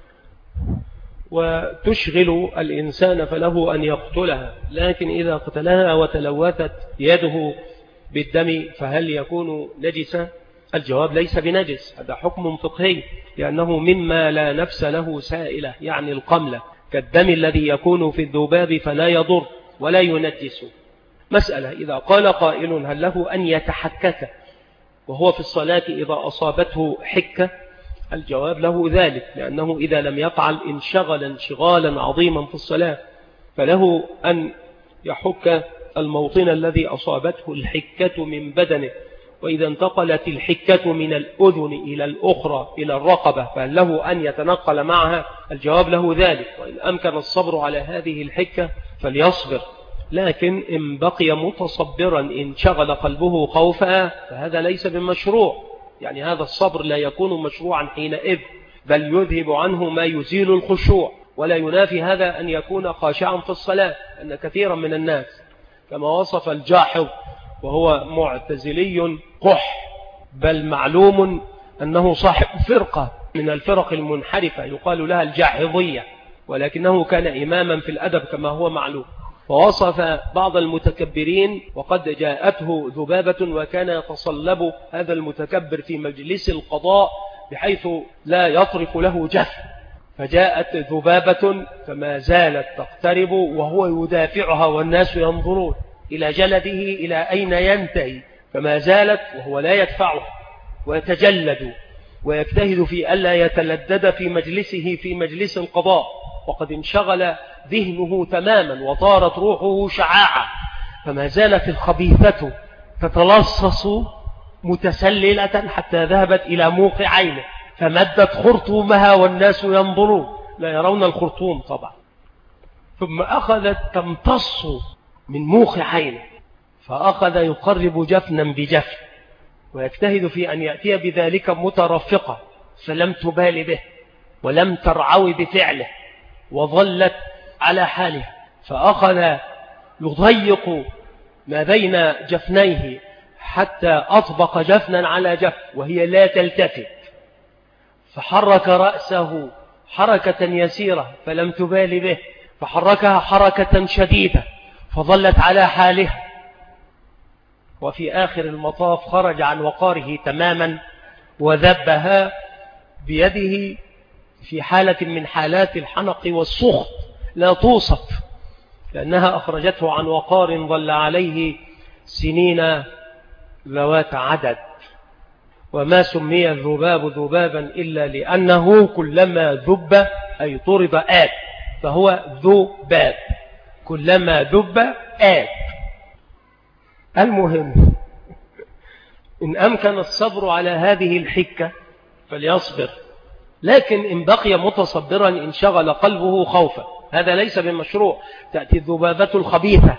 وتشغل الإنسان، فله أن يقتلها. لكن إذا قتلها وتلوثت يده بالدم فهل يكون نجسا؟ الجواب ليس بنجس، هذا حكم فقهي، لأنه مما لا نفس له سائلة، يعني القملة كالدم الذي يكون في الذباب فلا يضر ولا ينجس. مسألة: إذا قال قائل هل له أن يتحكك وهو في الصلاة إذا أصابته حكة؟ الجواب له ذلك، لأنه إذا لم يفعل انشغل انشغالا عظيما في الصلاة، فله أن يحك الموطن الذي أصابته الحكة من بدنه. وإذا انتقلت الحكة من الأذن إلى الأخرى إلى الرقبة فهل له أن يتنقل معها؟ الجواب له ذلك، وإن أمكن الصبر على هذه الحكة فليصبر، لكن إن بقي متصبرا إن شغل قلبه خوفا فهذا ليس بمشروع. يعني هذا الصبر لا يكون مشروعا حينئذ، بل يذهب عنه ما يزيل الخشوع. ولا ينافي هذا أن يكون خاشعا في الصلاة، أن كثيرا من الناس كما وصف الجاحظ وهو معتزلي قح، بل معلوم أنه صاحب فرقة من الفرق المنحرفة يقال لها الجاحظية، ولكنه كان إماما في الأدب كما هو معلوم. فوصف بعض المتكبرين وقد جاءته ذبابة وكان يتصلب هذا المتكبر في مجلس القضاء بحيث لا يطرف له جف، فجاءت ذبابة فما زالت تقترب وهو يدافعها والناس ينظرون إلى جلده إلى أين ينتهي، فما زالت وهو لا يدفعه ويتجلد ويجتهد في ألا يتلدد في مجلسه في مجلس القضاء، وقد انشغل ذهنه تماما وطارت روحه شعاعة، فما زالت الخبيثة تتلصص متسللة حتى ذهبت إلى موقع عينه فمدت خرطومها والناس ينظرون لا يرون الخرطوم طبعا، ثم أخذت تمتص من موخ عينه، فأخذ يقرب جفنا بجفن ويجتهد في أن يأتي بذلك مترفقة، فلم تبال به ولم ترعوي بفعله وظلت على حاله، فأخذ يضيق ما بين جفنيه حتى أطبق جفنا على جفن وهي لا تلتفت، فحرك رأسه حركة يسيرة فلم تبال به، فحركها حركة شديدة فظلت على حالها، وفي آخر المطاف خرج عن وقاره تماما وذبها بيده في حالة من حالات الحنق والسخط لا توصف، لأنها أخرجته عن وقار ظل عليه سنين ذوات عدد. وما سمي الذباب ذبابا إلا لأنه كلما ذب أي طرد آب، فهو ذباب، كلما ذب آب. المهم إن أمكن الصبر على هذه الحكة فليصبر، لكن إن بقي متصبرا انشغل قلبه خوفا، هذا ليس بمشروع. تأتي الذبابة الخبيثة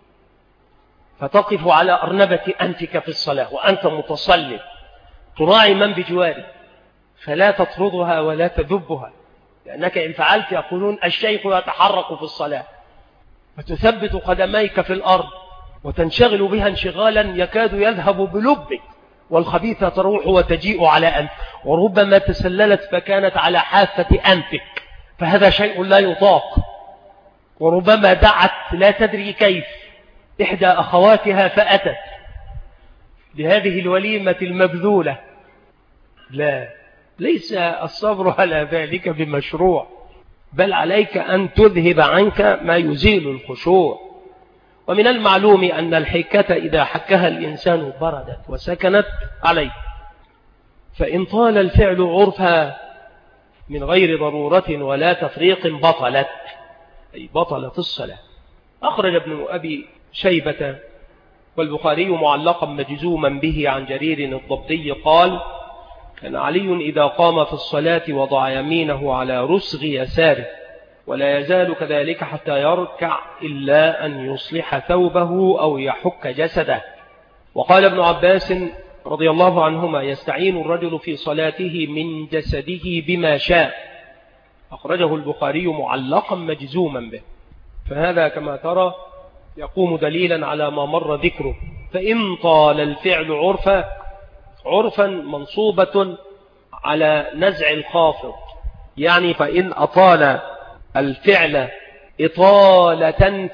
فتقف على أرنبة أنفك في الصلاة وأنت متصلي، تراعي من بجوارك فلا تطردها ولا تذبها، لأنك إن فعلت يقولون الشيخ يتحرك في الصلاة، فتثبت قدميك في الأرض وتنشغل بها انشغالا يكاد يذهب بلبك، والخبيثة تروح وتجيء على أنف، وربما تسللت فكانت على حافة أنفك، فهذا شيء لا يطاق. وربما دعت لا تدري كيف إحدى أخواتها فأتت لهذه الوليمة المبذولة. لا، ليس الصبر على ذلك بمشروع، بل عليك أن تذهب عنك ما يزيل الخشوع. ومن المعلوم أن الحكة إذا حكها الإنسان بردت وسكنت عليه، فإن طال الفعل عرفها من غير ضرورة ولا تفريق بطلت، أي بطلت الصلاة. أخرج ابن أبي شيبة والبخاري معلقا مجزوما به عن جرير الضبطي قال: كان علي إذا قام في الصلاة وضع يمينه على رسغ يساره، ولا يزال كذلك حتى يركع إلا أن يصلح ثوبه أو يحك جسده. وقال ابن عباس رضي الله عنهما: يستعين الرجل في صلاته من جسده بما شاء. أخرجه البخاري معلقا مجزوما به. فهذا كما ترى يقوم دليلا على ما مر ذكره. فإن طال الفعل عرفا منصوبة على نزع الخافض، يعني فإن أطال الفعل إطالة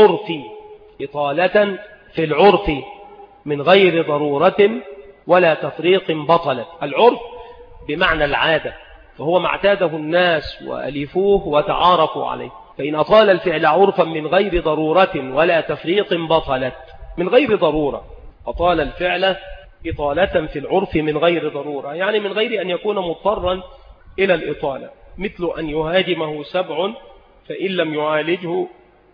في العرف من غير ضرورة ولا تفريق بطلت. العرف بمعنى العادة، فهو ما اعتاده الناس وألفوه وتعارفوا عليه. فإن أطال الفعل عرفا من غير ضرورة ولا تفريق بطلت. من غير ضرورة، أطال الفعل إطالة في العرف من غير ضرورة، يعني من غير أن يكون مضطرا إلى الإطالة، مثل أن يهاجمه سبع فإن لم يعالجه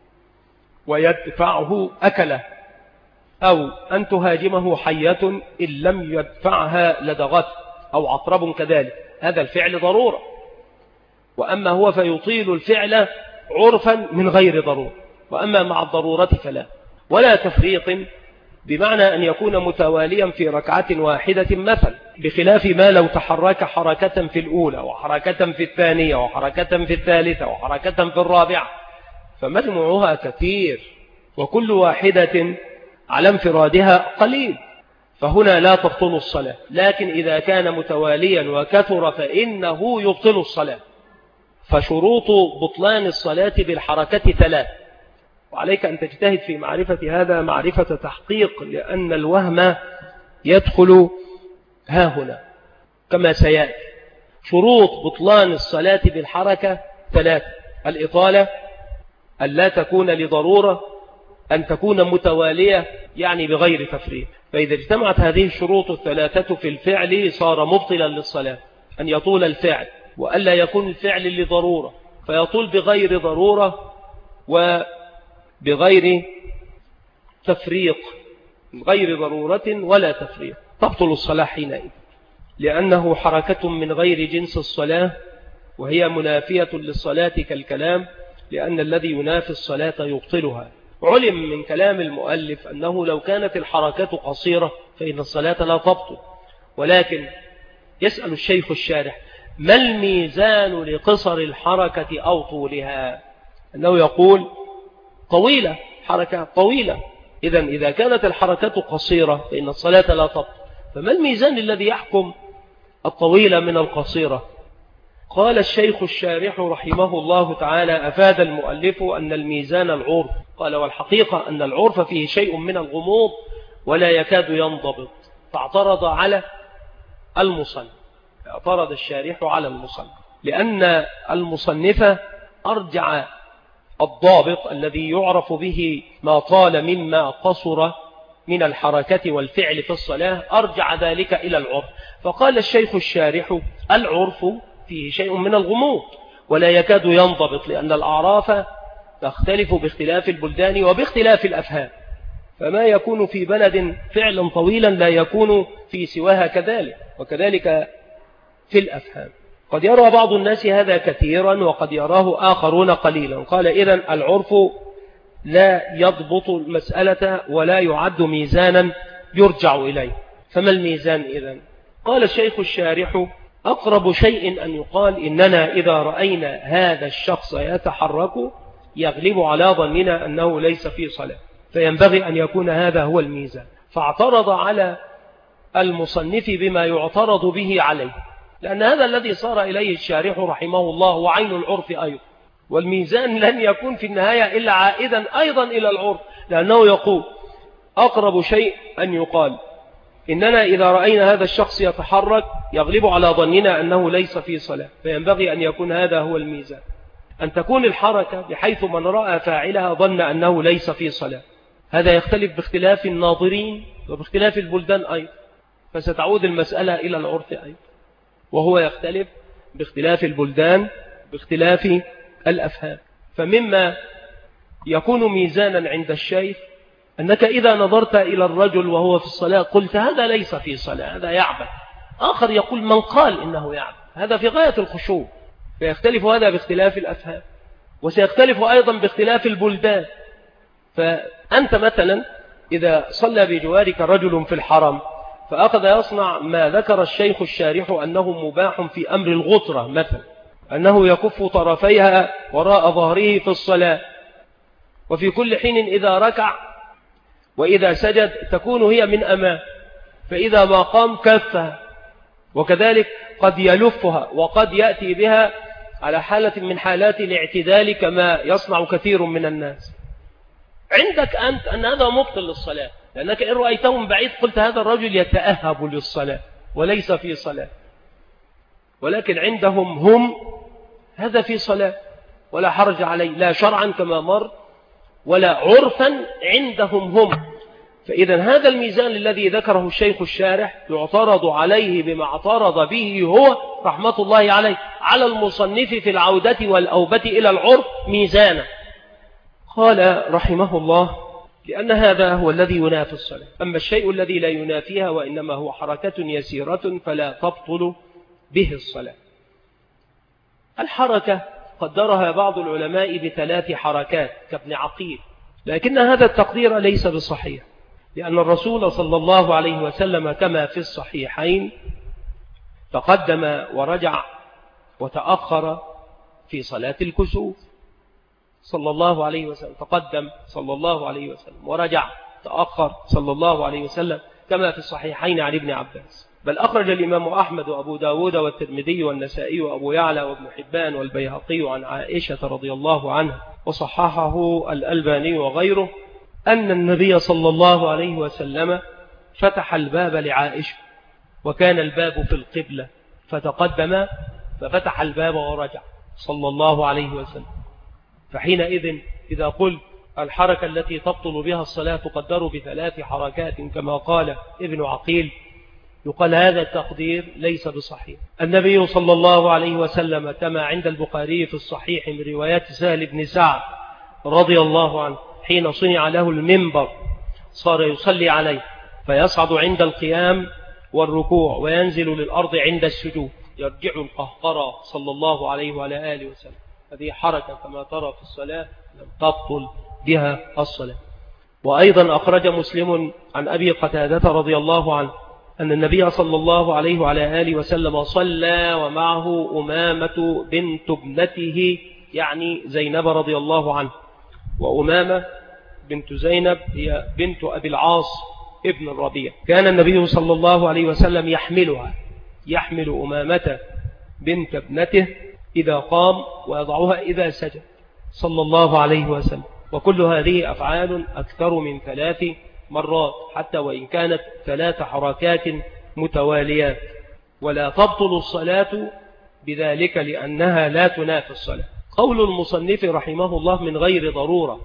ويدفعه أكله، أو أن تهاجمه حية إن لم يدفعها لدغته، أو عقرب كذلك. هذا الفعل ضرورة. وأما هو فيطيل الفعل عرفا من غير ضرورة، وأما مع الضرورة فلا. ولا تفريق بمعنى أن يكون متواليا في ركعة واحدة مثل، بخلاف ما لو تحرك حركة في الأولى وحركة في الثانية وحركة في الثالثة وحركة في الرابعة، فمجموعها كثير وكل واحدة على انفرادها قليل، فهنا لا تبطل الصلاة. لكن إذا كان متواليا وكثر فإنه يبطل الصلاة. فشروط بطلان الصلاة بالحركة 3، وعليك أن تجتهد في معرفة هذا معرفة تحقيق، لأن الوهم يدخل هنا كما سيأتي. شروط بطلان الصلاة بالحركة 3: الإطالة، أن لا تكون لضرورة، أن تكون متوالية يعني بغير تفريق. فإذا اجتمعت هذه الشروط الثلاثة في الفعل صار مبطلا للصلاة: أن يطول الفعل، وألا يكون الفعل لضرورة فيطول بغير ضرورة وبغير تفريق، غير ضرورة ولا تفريق، تبطل الصلاة حينئذ، لأنه حركة من غير جنس الصلاة، وهي منافية للصلاة كالكلام، لأن الذي ينافي الصلاة يبطلها. علم من كلام المؤلف أنه لو كانت الحركة قصيرة فإن الصلاة لا تبطل، ولكن يسأل الشيخ الشارح: ما الميزان لقصر الحركة أو طولها؟ أنه يقول طويلة، حركة طويلة. إذا كانت الحركة قصيرة فإن الصلاة لا تبطل، فما الميزان الذي يحكم الطويلة من القصيرة؟ قال الشيخ الشارح رحمه الله تعالى: أفاد المؤلف أن الميزان العرف. قال: والحقيقة أن العرف فيه شيء من الغموض ولا يكاد ينضبط. فاعترض على المصنف، اعترض الشارح على المصنف، لأن المصنف أرجع الضابط الذي يعرف به ما طال مما قصر من الحركة والفعل في الصلاة أرجع ذلك إلى العرف. فقال الشيخ الشارح: العرف فيه شيء من الغموض ولا يكاد ينضبط، لأن الأعراف تختلف باختلاف البلدان وباختلاف الأفهام، فما يكون في بلد فعلا طويلا لا يكون في سواها كذلك، وكذلك في الأفهام. قد يرى بعض الناس هذا كثيرا وقد يراه آخرون قليلا. قال: إذن العرف لا يضبط المسألة ولا يعد ميزانا يرجع إليه. فما الميزان إذن؟ قال الشيخ الشارح: أقرب شيء أن يقال إننا إذا رأينا هذا الشخص يتحرك يغلب على ظننا أنه ليس في صلاة، فينبغي أن يكون هذا هو الميزان. فاعترض على المصنف بما يعترض به عليه، لأن هذا الذي صار إليه الشارح رحمه الله وعين العرف أيضا، والميزان لن يكون في النهاية إلا عائدا أيضا إلى العرف، لأنه يقول: أقرب شيء أن يقال إننا إذا رأينا هذا الشخص يتحرك يغلب على ظننا أنه ليس في صلاة، فينبغي أن يكون هذا هو الميزان، أن تكون الحركة بحيث من رأى فاعلها ظن أنه ليس في صلاة. هذا يختلف باختلاف الناظرين وباختلاف البلدان أيضا، فستعود المسألة إلى العرف أيضا، وهو يختلف باختلاف البلدان باختلاف الأفهام. فمما يكون ميزانا عند الشيخ أنك إذا نظرت إلى الرجل وهو في الصلاة قلت: هذا ليس في صلاة، هذا يعبث. آخر يقول: من قال إنه يعبث، هذا في غاية الخشوع. فيختلف هذا باختلاف الأفهام، وسيختلف أيضا باختلاف البلدان. فأنت مثلا إذا صلى بجوارك رجل في الحرم فأخذ يصنع ما ذكر الشيخ الشارح أنه مباح في أمر الغطرة مثلا، أنه يكف طرفيها وراء ظهره في الصلاة، وفي كل حين إذا ركع وإذا سجد تكون هي من أمام، فإذا ما قام كفها، وكذلك قد يلفها وقد يأتي بها على حالة من حالات الاعتدال كما يصنع كثير من الناس. عندك أنت أن هذا مبطل للصلاة، لأنك إن رأيته من بعيد قلت: هذا الرجل يتأهب للصلاة وليس في صلاة، ولكن عندهم هم هذا في صلاة ولا حرج عليه، لا شرعا كما مر ولا عرفا عندهم هم. فإذا هذا الميزان الذي ذكره الشيخ الشارح يعترض عليه بما اعترض به هو رحمة الله عليه على المصنف في العودة والأوبة إلى العرف ميزانا. قال رحمه الله: لأن هذا هو الذي ينافي الصلاة. أما الشيء الذي لا ينافيها وإنما هو حركة يسيرة فلا تبطل به الصلاة. الحركة قدرها بعض العلماء ب3 حركات كابن عقيل، لكن هذا التقدير ليس بصحيح، لأن الرسول صلى الله عليه وسلم كما في الصحيحين تقدم ورجع وتأخر في صلاة الكسوف صلى الله عليه وسلم، تقدم صلى الله عليه وسلم ورجع تأخر صلى الله عليه وسلم كما في الصحيحين عن ابن عباس. بل أخرج الإمام أحمد وأبو داود والترمذي والنسائي وأبو يعلى وابن حبان والبيهقي عن عائشة رضي الله عنها وصححه الألباني وغيره أن النبي صلى الله عليه وسلم فتح الباب لعائشة، وكان الباب في القبلة، فتقدم ففتح الباب ورجع صلى الله عليه وسلم. فحينئذ إذا قلت الحركة التي تبطل بها الصلاة تقدر ب3 حركات كما قال ابن عقيل، يقال هذا التقدير ليس بصحيح. النبي صلى الله عليه وسلم كما عند البخاري في الصحيح من روايات سهل بن سعد رضي الله عنه حين صنع له المنبر صار يصلي عليه، فيصعد عند القيام والركوع وينزل للأرض عند السجود، يرجع القهقرى صلى الله عليه وعلى آله وسلم. هذه حركة كما ترى في الصلاة لم تبطل بها الصلاة. وأيضا أخرج مسلم عن أبي قتادة رضي الله عنه أن النبي صلى الله عليه وعلى آله وسلم صلى ومعه أمامة بنت ابنته يعني زينب رضي الله عنه، وأمامة بنت زينب هي بنت أبي العاص ابن الربيع. كان النبي صلى الله عليه وسلم يحمل أمامة بنت ابنته إذا قام ويضعها إذا سجد صلى الله عليه وسلم. وكل هذه أفعال أكثر من 3 مرات حتى وإن كانت 3 حركات متواليات، ولا تبطل الصلاة بذلك لأنها لا تنافي الصلاة. قول المصنف رحمه الله من غير ضرورة،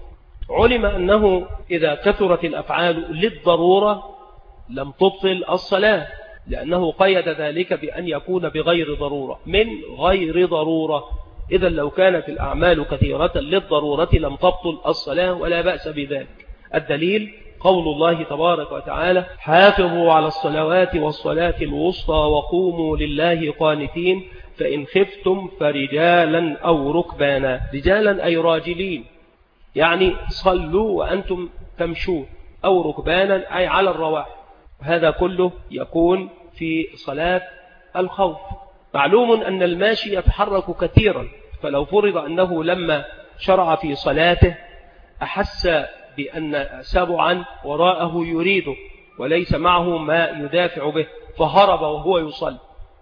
علم أنه إذا كثرت الأفعال للضرورة لم تبطل الصلاة، لأنه قيد ذلك بأن يكون بغير ضرورة من غير ضرورة. إذا لو كانت الأعمال كثيرة للضرورة لم تبطل الصلاة ولا بأس بذلك. الدليل قول الله تبارك وتعالى: حافظوا على الصلوات والصلاة الوسطى وقوموا لله قانتين فإن خفتم فرجالا أو ركبانا. رجالا أي راجلين، يعني صلوا وأنتم تمشون، أو ركبانا أي على الرواحل. هذا كله يكون في صلاة الخوف. معلوم أن الماشي يتحرك كثيرا، فلو فرض أنه لما شرع في صلاته أحس بأن سبعا وراءه يريده وليس معه ما يدافع به فهرب وهو يصلي،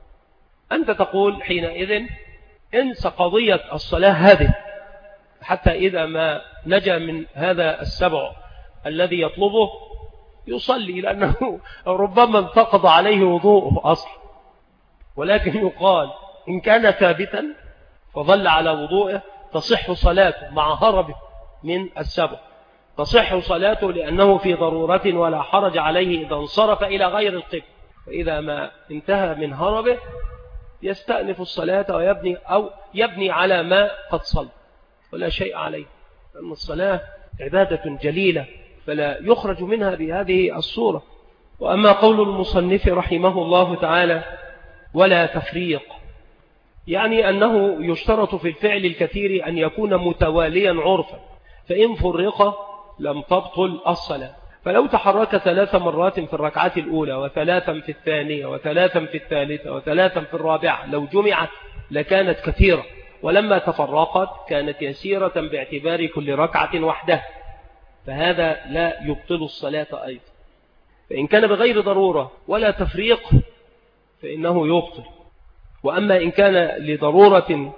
أنت تقول حينئذ انسى قضية الصلاة هذه حتى إذا ما نجا من هذا السبع الذي يطلبه يصلي، لأنه ربما انتقض عليه وضوءه أصلا. ولكن يقال إن كان ثابتا فظل على وضوءه تصح صلاته مع هربه من السبع، تصح صلاته لأنه في ضرورة ولا حرج عليه إذا انصرف إلى غير القبلة. فإذا ما انتهى من هربه يستأنف الصلاة ويبني أو يبني على ما قد صلى ولا شيء عليه، لأن الصلاة عبادة جليلة فلا يخرج منها بهذه الصورة. وأما قول المصنف رحمه الله تعالى: ولا تفريق، يعني أنه يشترط في الفعل الكثير أن يكون متواليا عرفا، فإن فرق لم تبطل الصلاة. فلو تحرك 3 مرات في الركعة الأولى و3 في الثانية و3 في الثالثة و3 في الرابعة لو جمعت لكانت كثيرة، ولما تفرقت كانت يسيرة باعتبار كل ركعة وحدها، فهذا لا يبطل الصلاة أيضا. فإن كان بغير ضرورة ولا تفريق فإنه يبطل. وأما إن كان لضرورة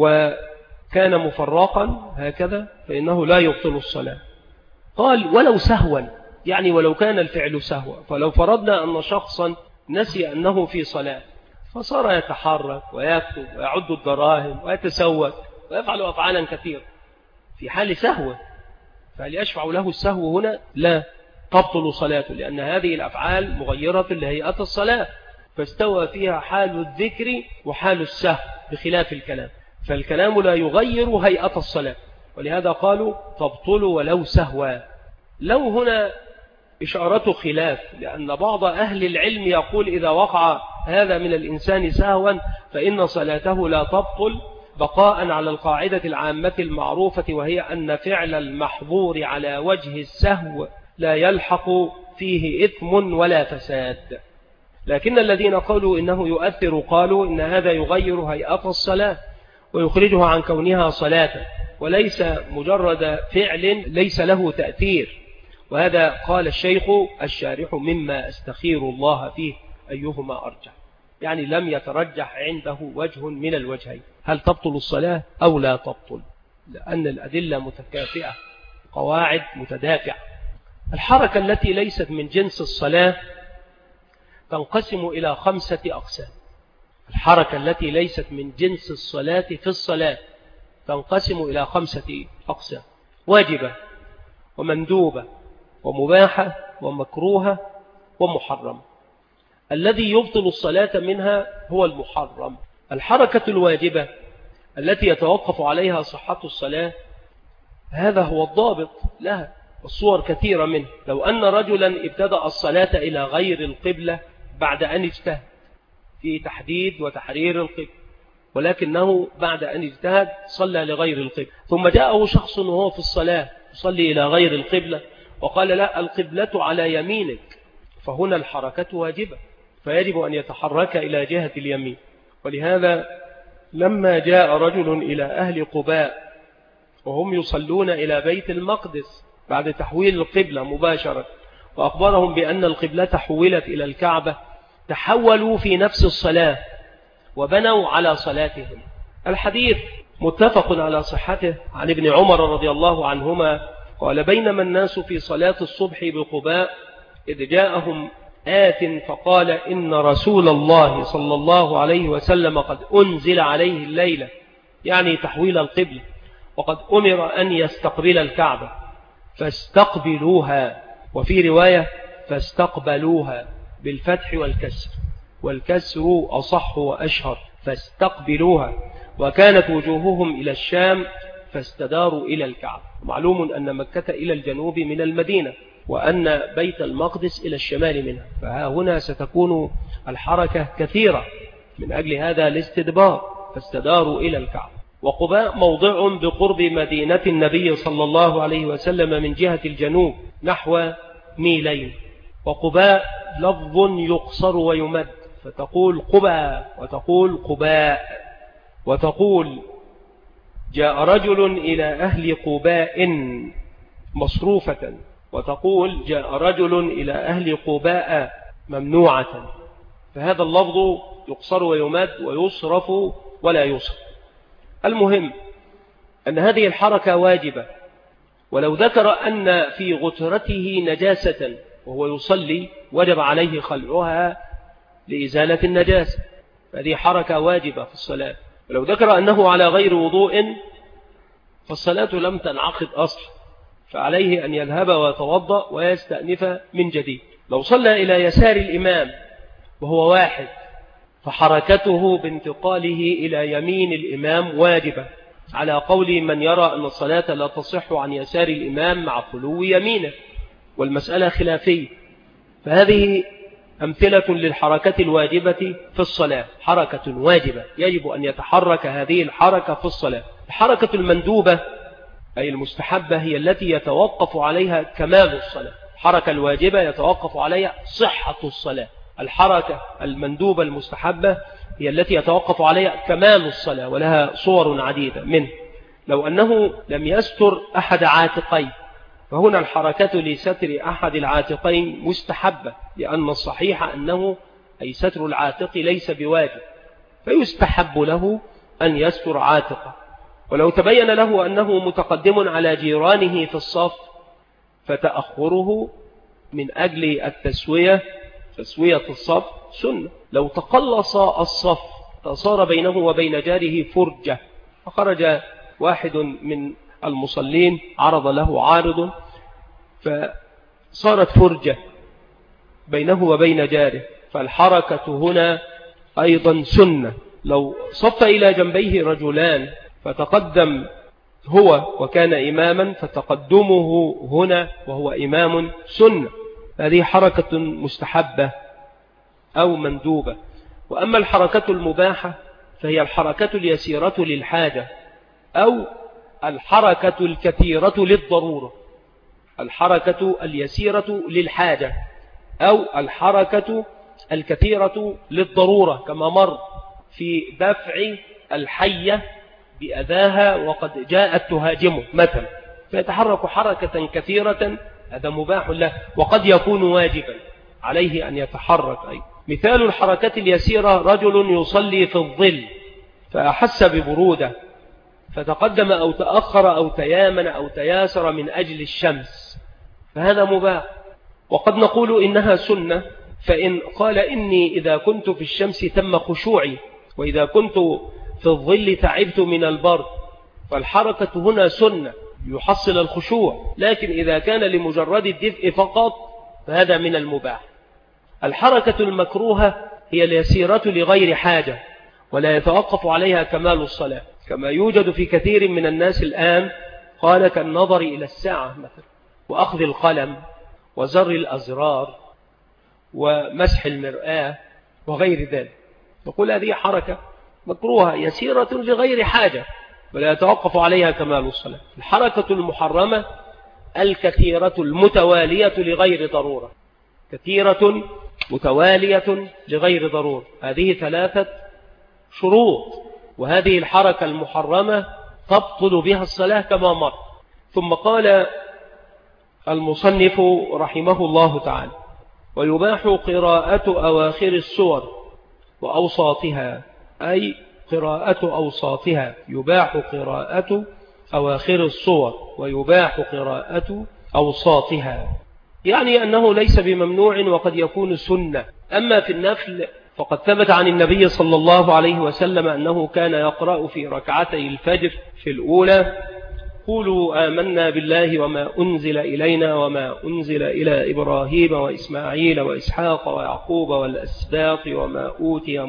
وكان مفرقا هكذا فإنه لا يبطل الصلاة. قال: ولو سهوا، يعني ولو كان الفعل سهوا. فلو فرضنا أن شخصا نسي أنه في صلاة فصار يتحرك ويكتب ويعد الدراهم ويتسوق ويفعل أفعالا كثيرة في حال سهوة، فهل يشفع له السهو هنا؟ لا، تبطل صلاته، لأن هذه الأفعال مغيرة لهيئة الصلاة، فاستوى فيها حال الذكر وحال السهو بخلاف الكلام، فالكلام لا يغير هيئة الصلاة، ولهذا قالوا تبطل ولو سهوا. لو هنا إشارة خلاف، لأن بعض أهل العلم يقول إذا وقع هذا من الإنسان سهوا فإن صلاته لا تبطل، بقاء على القاعدة العامة المعروفة، وهي أن فعل المحظور على وجه السهو لا يلحق فيه إثم ولا فساد. لكن الذين قالوا إنه يؤثر قالوا إن هذا يغير هيئة الصلاة ويخرجها عن كونها صلاة، وليس مجرد فعل ليس له تأثير. وهذا قال الشيخ الشارح مما استخير الله فيه أيهما أرجح، يعني لم يترجح عنده وجه من الوجهين، هل تبطل الصلاة أو لا تبطل، لأن الأدلة متكافئة، قواعد متدافعة. الحركة التي ليست من جنس الصلاة تنقسم إلى 5 أقسام. الحركة التي ليست من جنس الصلاة في الصلاة تنقسم إلى 5 أقسام: واجبة ومندوبة ومباحة ومكروهة ومحرم. الذي يبطل الصلاة منها هو المحرم. الحركة الواجبة التي يتوقف عليها صحة الصلاة هذا هو الضابط لها، الصور كثيرة منه. لو أن رجلا ابتدأ الصلاة إلى غير القبلة بعد أن اجتهد في تحديد وتحرير القبلة، ولكنه بعد أن اجتهد صلى لغير القبلة، ثم جاءه شخص وهو في الصلاة يصلي إلى غير القبلة وقال لا، القبلة على يمينك، فهنا الحركة واجبة، فيجب أن يتحرك إلى جهة اليمين. ولهذا لما جاء رجل إلى أهل قباء وهم يصلون إلى بيت المقدس بعد تحويل القبلة مباشرة، وأخبرهم بأن القبلة حولت إلى الكعبة، تحولوا في نفس الصلاة وبنوا على صلاتهم. الحديث متفق على صحته عن ابن عمر رضي الله عنهما قال: بينما الناس في صلاة الصبح بقباء إذ جاءهم آت فقال: إن رسول الله صلى الله عليه وسلم قد أنزل عليه الليلة، يعني تحويل القبلة، وقد أمر أن يستقبل الكعبة، فاستقبلوها، وفي رواية فاستقبلوها بالفتح والكسر، والكسر أصح وأشهر، فاستقبلوها. وكانت وجوههم إلى الشام فاستداروا إلى الكعبة. معلوم أن مكة إلى الجنوب من المدينة، وأن بيت المقدس إلى الشمال منها، فها هنا ستكون الحركة كثيرة، من أجل هذا الاستدبار، فاستداروا إلى الكعبة. وقباء موضع بقرب مدينة النبي صلى الله عليه وسلم من جهة الجنوب نحو ميلين. وقباء لفظ يقصر ويمد، فتقول قبا وتقول قباء، وتقول جاء رجل إلى أهل قباء مصروفة، وتقول جاء رجل إلى أهل قباء ممنوعة. فهذا اللفظ يقصر ويمد ويصرف ولا يصرف. المهم أن هذه الحركة واجبة، ولو ذكر أن في غترته نجاسة وهو يصلي وجب عليه خلعها لإزالة النجاسة، هذه حركة واجبة في الصلاة. ولو ذكر أنه على غير وضوء فالصلاة لم تنعقد أصلا، فعليه أن يذهب ويتوضأ ويستأنف من جديد. لو صلى إلى يسار الإمام وهو واحد فحركته بانتقاله إلى يمين الإمام واجبة، على قول من يرى أن الصلاة لا تصح عن يسار الإمام مع خلو يمينه، والمسألة خلافية. فهذه أمثلة للحركة الواجبة في الصلاة، حركة واجبة يجب أن يتحرك هذه الحركة في الصلاة. الحركة المندوبة أي المستحبة هي التي يتوقف عليها كمال الصلاة، الحركة الواجبة يتوقف عليها صحة الصلاة. الحركة المندوبة المستحبة هي التي يتوقف عليها كمال الصلاة، ولها صور عديدة، منه لو أنه لم يستر أحد عاتقين، فهنا الحركة لستر أحد العاتقين مستحبة، لأن الصحيح أنه أي ستر العاتق ليس بواجب، فيستحب له أن يستر عاتقه. ولو تبين له أنه متقدم على جيرانه في الصف فتأخره من أجل التسوية، تسوية الصف سنة. لو تقلص الصف فصار بينه وبين جاره فرجة، فخرج واحد من المصلين عرض له عارض فصارت فرجة بينه وبين جاره، فالحركة هنا أيضا سنة. لو صف إلى جنبيه رجلان فتقدم هو وكان إماما فتقدمه هنا وهو إمام سنة، هذه حركة مستحبة أو مندوبة. وأما الحركة المباحة فهي الحركة اليسيرة للحاجة أو الحركة الكثيرة للضرورة، الحركة اليسيرة للحاجة أو الحركة الكثيرة للضرورة، كما مر في دفع الحية بأذاها وقد جاءت تهاجمه مثلا، فيتحرك حركة كثيرة، هذا مباح له، وقد يكون واجبا عليه أن يتحرك أيضا. مثال الحركة اليسيرة رجل يصلي في الظل فأحس ببرودة فتقدم أو تأخر أو تيامن أو تياسر من أجل الشمس، فهذا مباح. وقد نقول إنها سنة، فإن قال إني إذا كنت في الشمس تم خشوعي، وإذا كنت في الظل تعبت من البرد، فالحركة هنا سنة يحصل الخشوع. لكن إذا كان لمجرد الدفء فقط فهذا من المباح. الحركة المكروهة هي اليسيرة لغير حاجة ولا يتوقف عليها كمال الصلاة، كما يوجد في كثير من الناس الآن، قال كالنظر إلى الساعة مثلا، وأخذ القلم وزر الأزرار ومسح المرآة وغير ذلك، يقول هذه حركة مكروهة يسيرة لغير حاجة ولا يتوقف عليها كمال الصلاة. الحركة المحرمة الكثيرة المتوالية لغير ضرورة، كثيرة متوالية لغير ضرورة، هذه 3 شروط، وهذه الحركة المحرمة تبطل بها الصلاة كما مر. ثم قال المصنف رحمه الله تعالى: ويباح قراءة أواخر السور وأوساطها، أي قراءة أوساطها، يباح قراءة أواخر السور ويباح قراءة أوساطها، يعني أنه ليس بممنوع وقد يكون سنة. أما في النفل فقد ثبت عن النبي صلى الله عليه وسلم أنه كان يقرأ في ركعتي الفجر في الأولى قولوا آمنا بالله وما أنزل إلينا وما أنزل إلى إبراهيم وإسماعيل وإسحاق ويعقوب والأسباط وما أوتي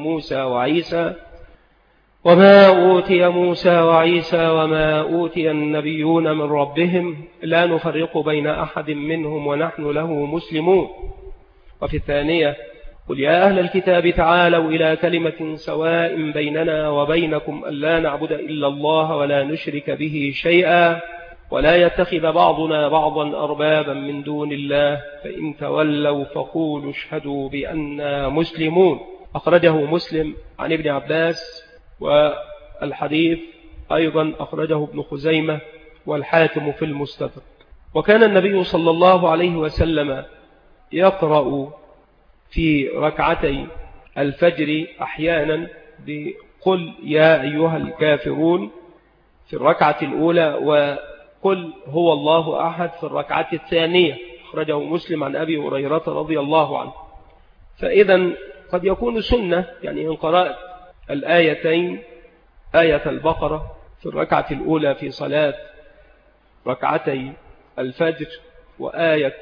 موسى وعيسى وما أوتي النبيون من ربهم لا نفرق بين أحد منهم ونحن له مسلمون. وفي الثانية قل يا أهل الكتاب تعالوا إلى كلمة سواء بيننا وبينكم ألا نعبد إلا الله ولا نشرك به شيئا ولا يتخذ بعضنا بعضا أربابا من دون الله فإن تولوا فقولوا اشهدوا بأننا مسلمون. أخرجه مسلم عن ابن عباس، والحديث أيضا أخرجه ابن خزيمة والحاكم في المستدرك. وكان النبي صلى الله عليه وسلم يقرأ في ركعتي الفجر أحيانا بقل يا أيها الكافرون في الركعة الأولى وقل هو الله أحد في الركعة الثانية. أخرجه مسلم عن أبي هريرة رضي الله عنه. فإذا قد يكون سنة، يعني إن قرأت الآيتين، آية البقرة في الركعة الأولى في صلاة ركعتي الفجر وآية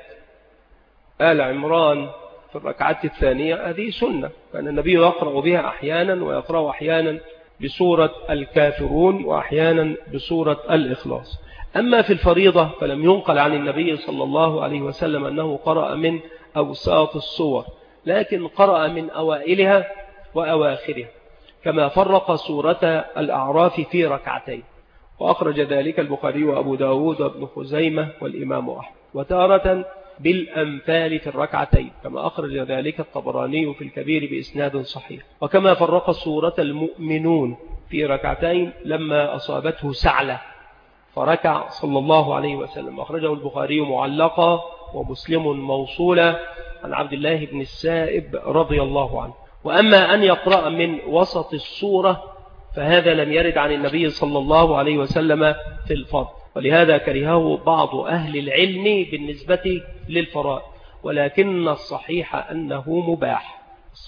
آل عمران في الركعة الثانية، هذه سنة كان النبي يقرأ بها أحيانا، ويقرأ أحيانا بسورة الكافرون وأحيانا بسورة الإخلاص. أما في الفريضة فلم ينقل عن النبي صلى الله عليه وسلم أنه قرأ من أوساط الصور، لكن قرأ من أوائلها وأواخرها، كما فرق سورة الأعراف في ركعتين، وأخرج ذلك البخاري وأبو داود وابن خزيمة والإمام أحمد. وتارة بالأنفال في الركعتين، كما أخرج ذلك الطبراني في الكبير بإسناد صحيح. وكما فرق سورة المؤمنون في ركعتين لما أصابته سعلة فركع صلى الله عليه وسلم. أخرجه البخاري معلقا ومسلم موصولا عن عبد الله بن السائب رضي الله عنه. وأما أن يقرأ من وسط السورة فهذا لم يرد عن النبي صلى الله عليه وسلم في الفرض، ولهذا كرهه بعض أهل العلم بالنسبة للفرائض، ولكن الصحيح أنه مباح.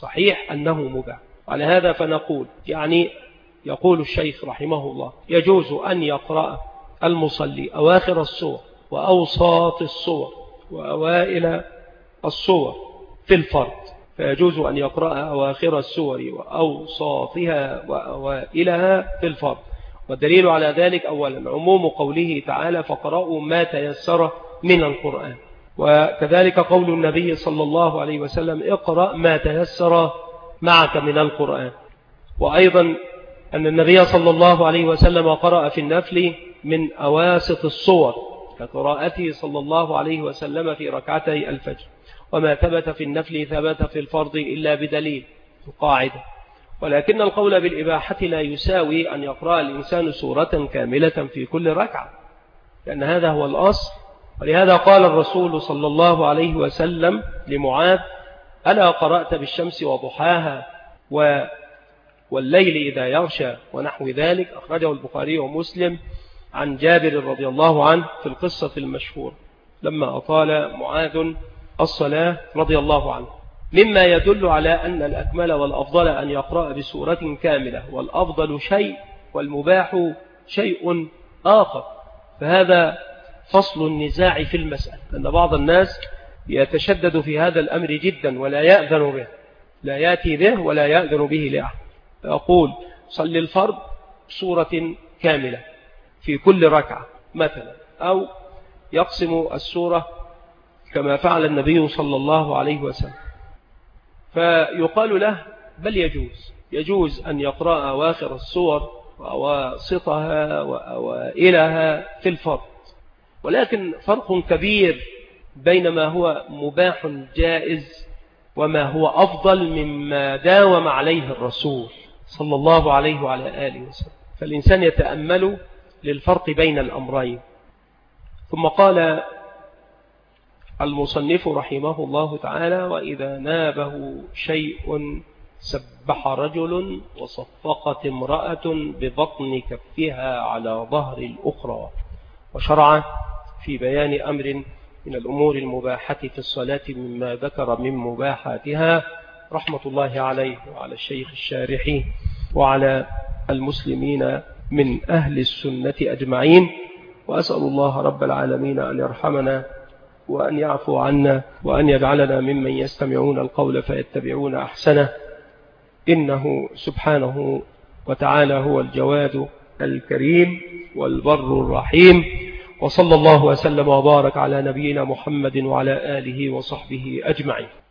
على هذا فنقول، يعني يقول الشيخ رحمه الله يجوز أن يقرأ المصلي أواخر الصور وأوساط الصور وأوائل الصور في الفرض، فيجوز أن يقرأ أواخر السور وأوساطها وأوائلها في الفرض. والدليل على ذلك أولا عموم قوله تعالى فقرأوا ما تيسر من القرآن، وكذلك قول النبي صلى الله عليه وسلم اقرأ ما تيسر معك من القرآن. وأيضا أن النبي صلى الله عليه وسلم قرأ في النفل من أواسط الصور كقراءته صلى الله عليه وسلم في ركعتي الفجر. وما ثبت في النفل ثبت في الفرض إلا بدليل قاعدة. ولكن القول بالإباحة لا يساوي أن يقرأ الإنسان سورة كاملة في كل ركعة، لأن هذا هو الأصل. ولهذا قال الرسول صلى الله عليه وسلم لمعاذ ألا قرأت بالشمس وضحاها والليل إذا يغشى ونحو ذلك. أخرجه البخاري ومسلم عن جابر رضي الله عنه في القصة المشهورة لما أطال معاذ الصلاة رضي الله عنه، مما يدل على أن الأكمل والأفضل أن يقرأ بسورة كاملة، والأفضل شيء والمباح شيء آخر. فهذا فصل النزاع في المسألة، أن بعض الناس يتشدد في هذا الأمر جدا ولا يأذن به، لا يأتي به ولا يأذن به لأحد. يقول صلي الفرض سورة كاملة في كل ركعة مثلا، أو يقسم السورة كما فعل النبي صلى الله عليه وسلم. فيقال له بل يجوز أن يقرأ أواخر السور وأواسطها وأوائلها في الفرض، ولكن فرق كبير بين ما هو مباح جائز وما هو أفضل مما داوم عليه الرسول صلى الله عليه وعلى آله وسلم. فالإنسان يتأمل للفرق بين الأمرين. ثم قال المصنف رحمه الله تعالى وإذا نابه شيء سبح رجل وصفقت امرأة ببطن كفها على ظهر الأخرى. وشرع في بيان أمر من الأمور المباحة في الصلاة مما ذكر من مباحاتها رحمة الله عليه وعلى الشيخ الشارحي وعلى المسلمين من أهل السنة أجمعين. وأسأل الله رب العالمين أن يرحمنا وأن يعفو عنا وأن يجعلنا ممن يستمعون القول فيتبعون أحسنه، إنه سبحانه وتعالى هو الجواد الكريم والبر الرحيم. وصلى الله وسلم وبارك على نبينا محمد وعلى آله وصحبه أجمعين.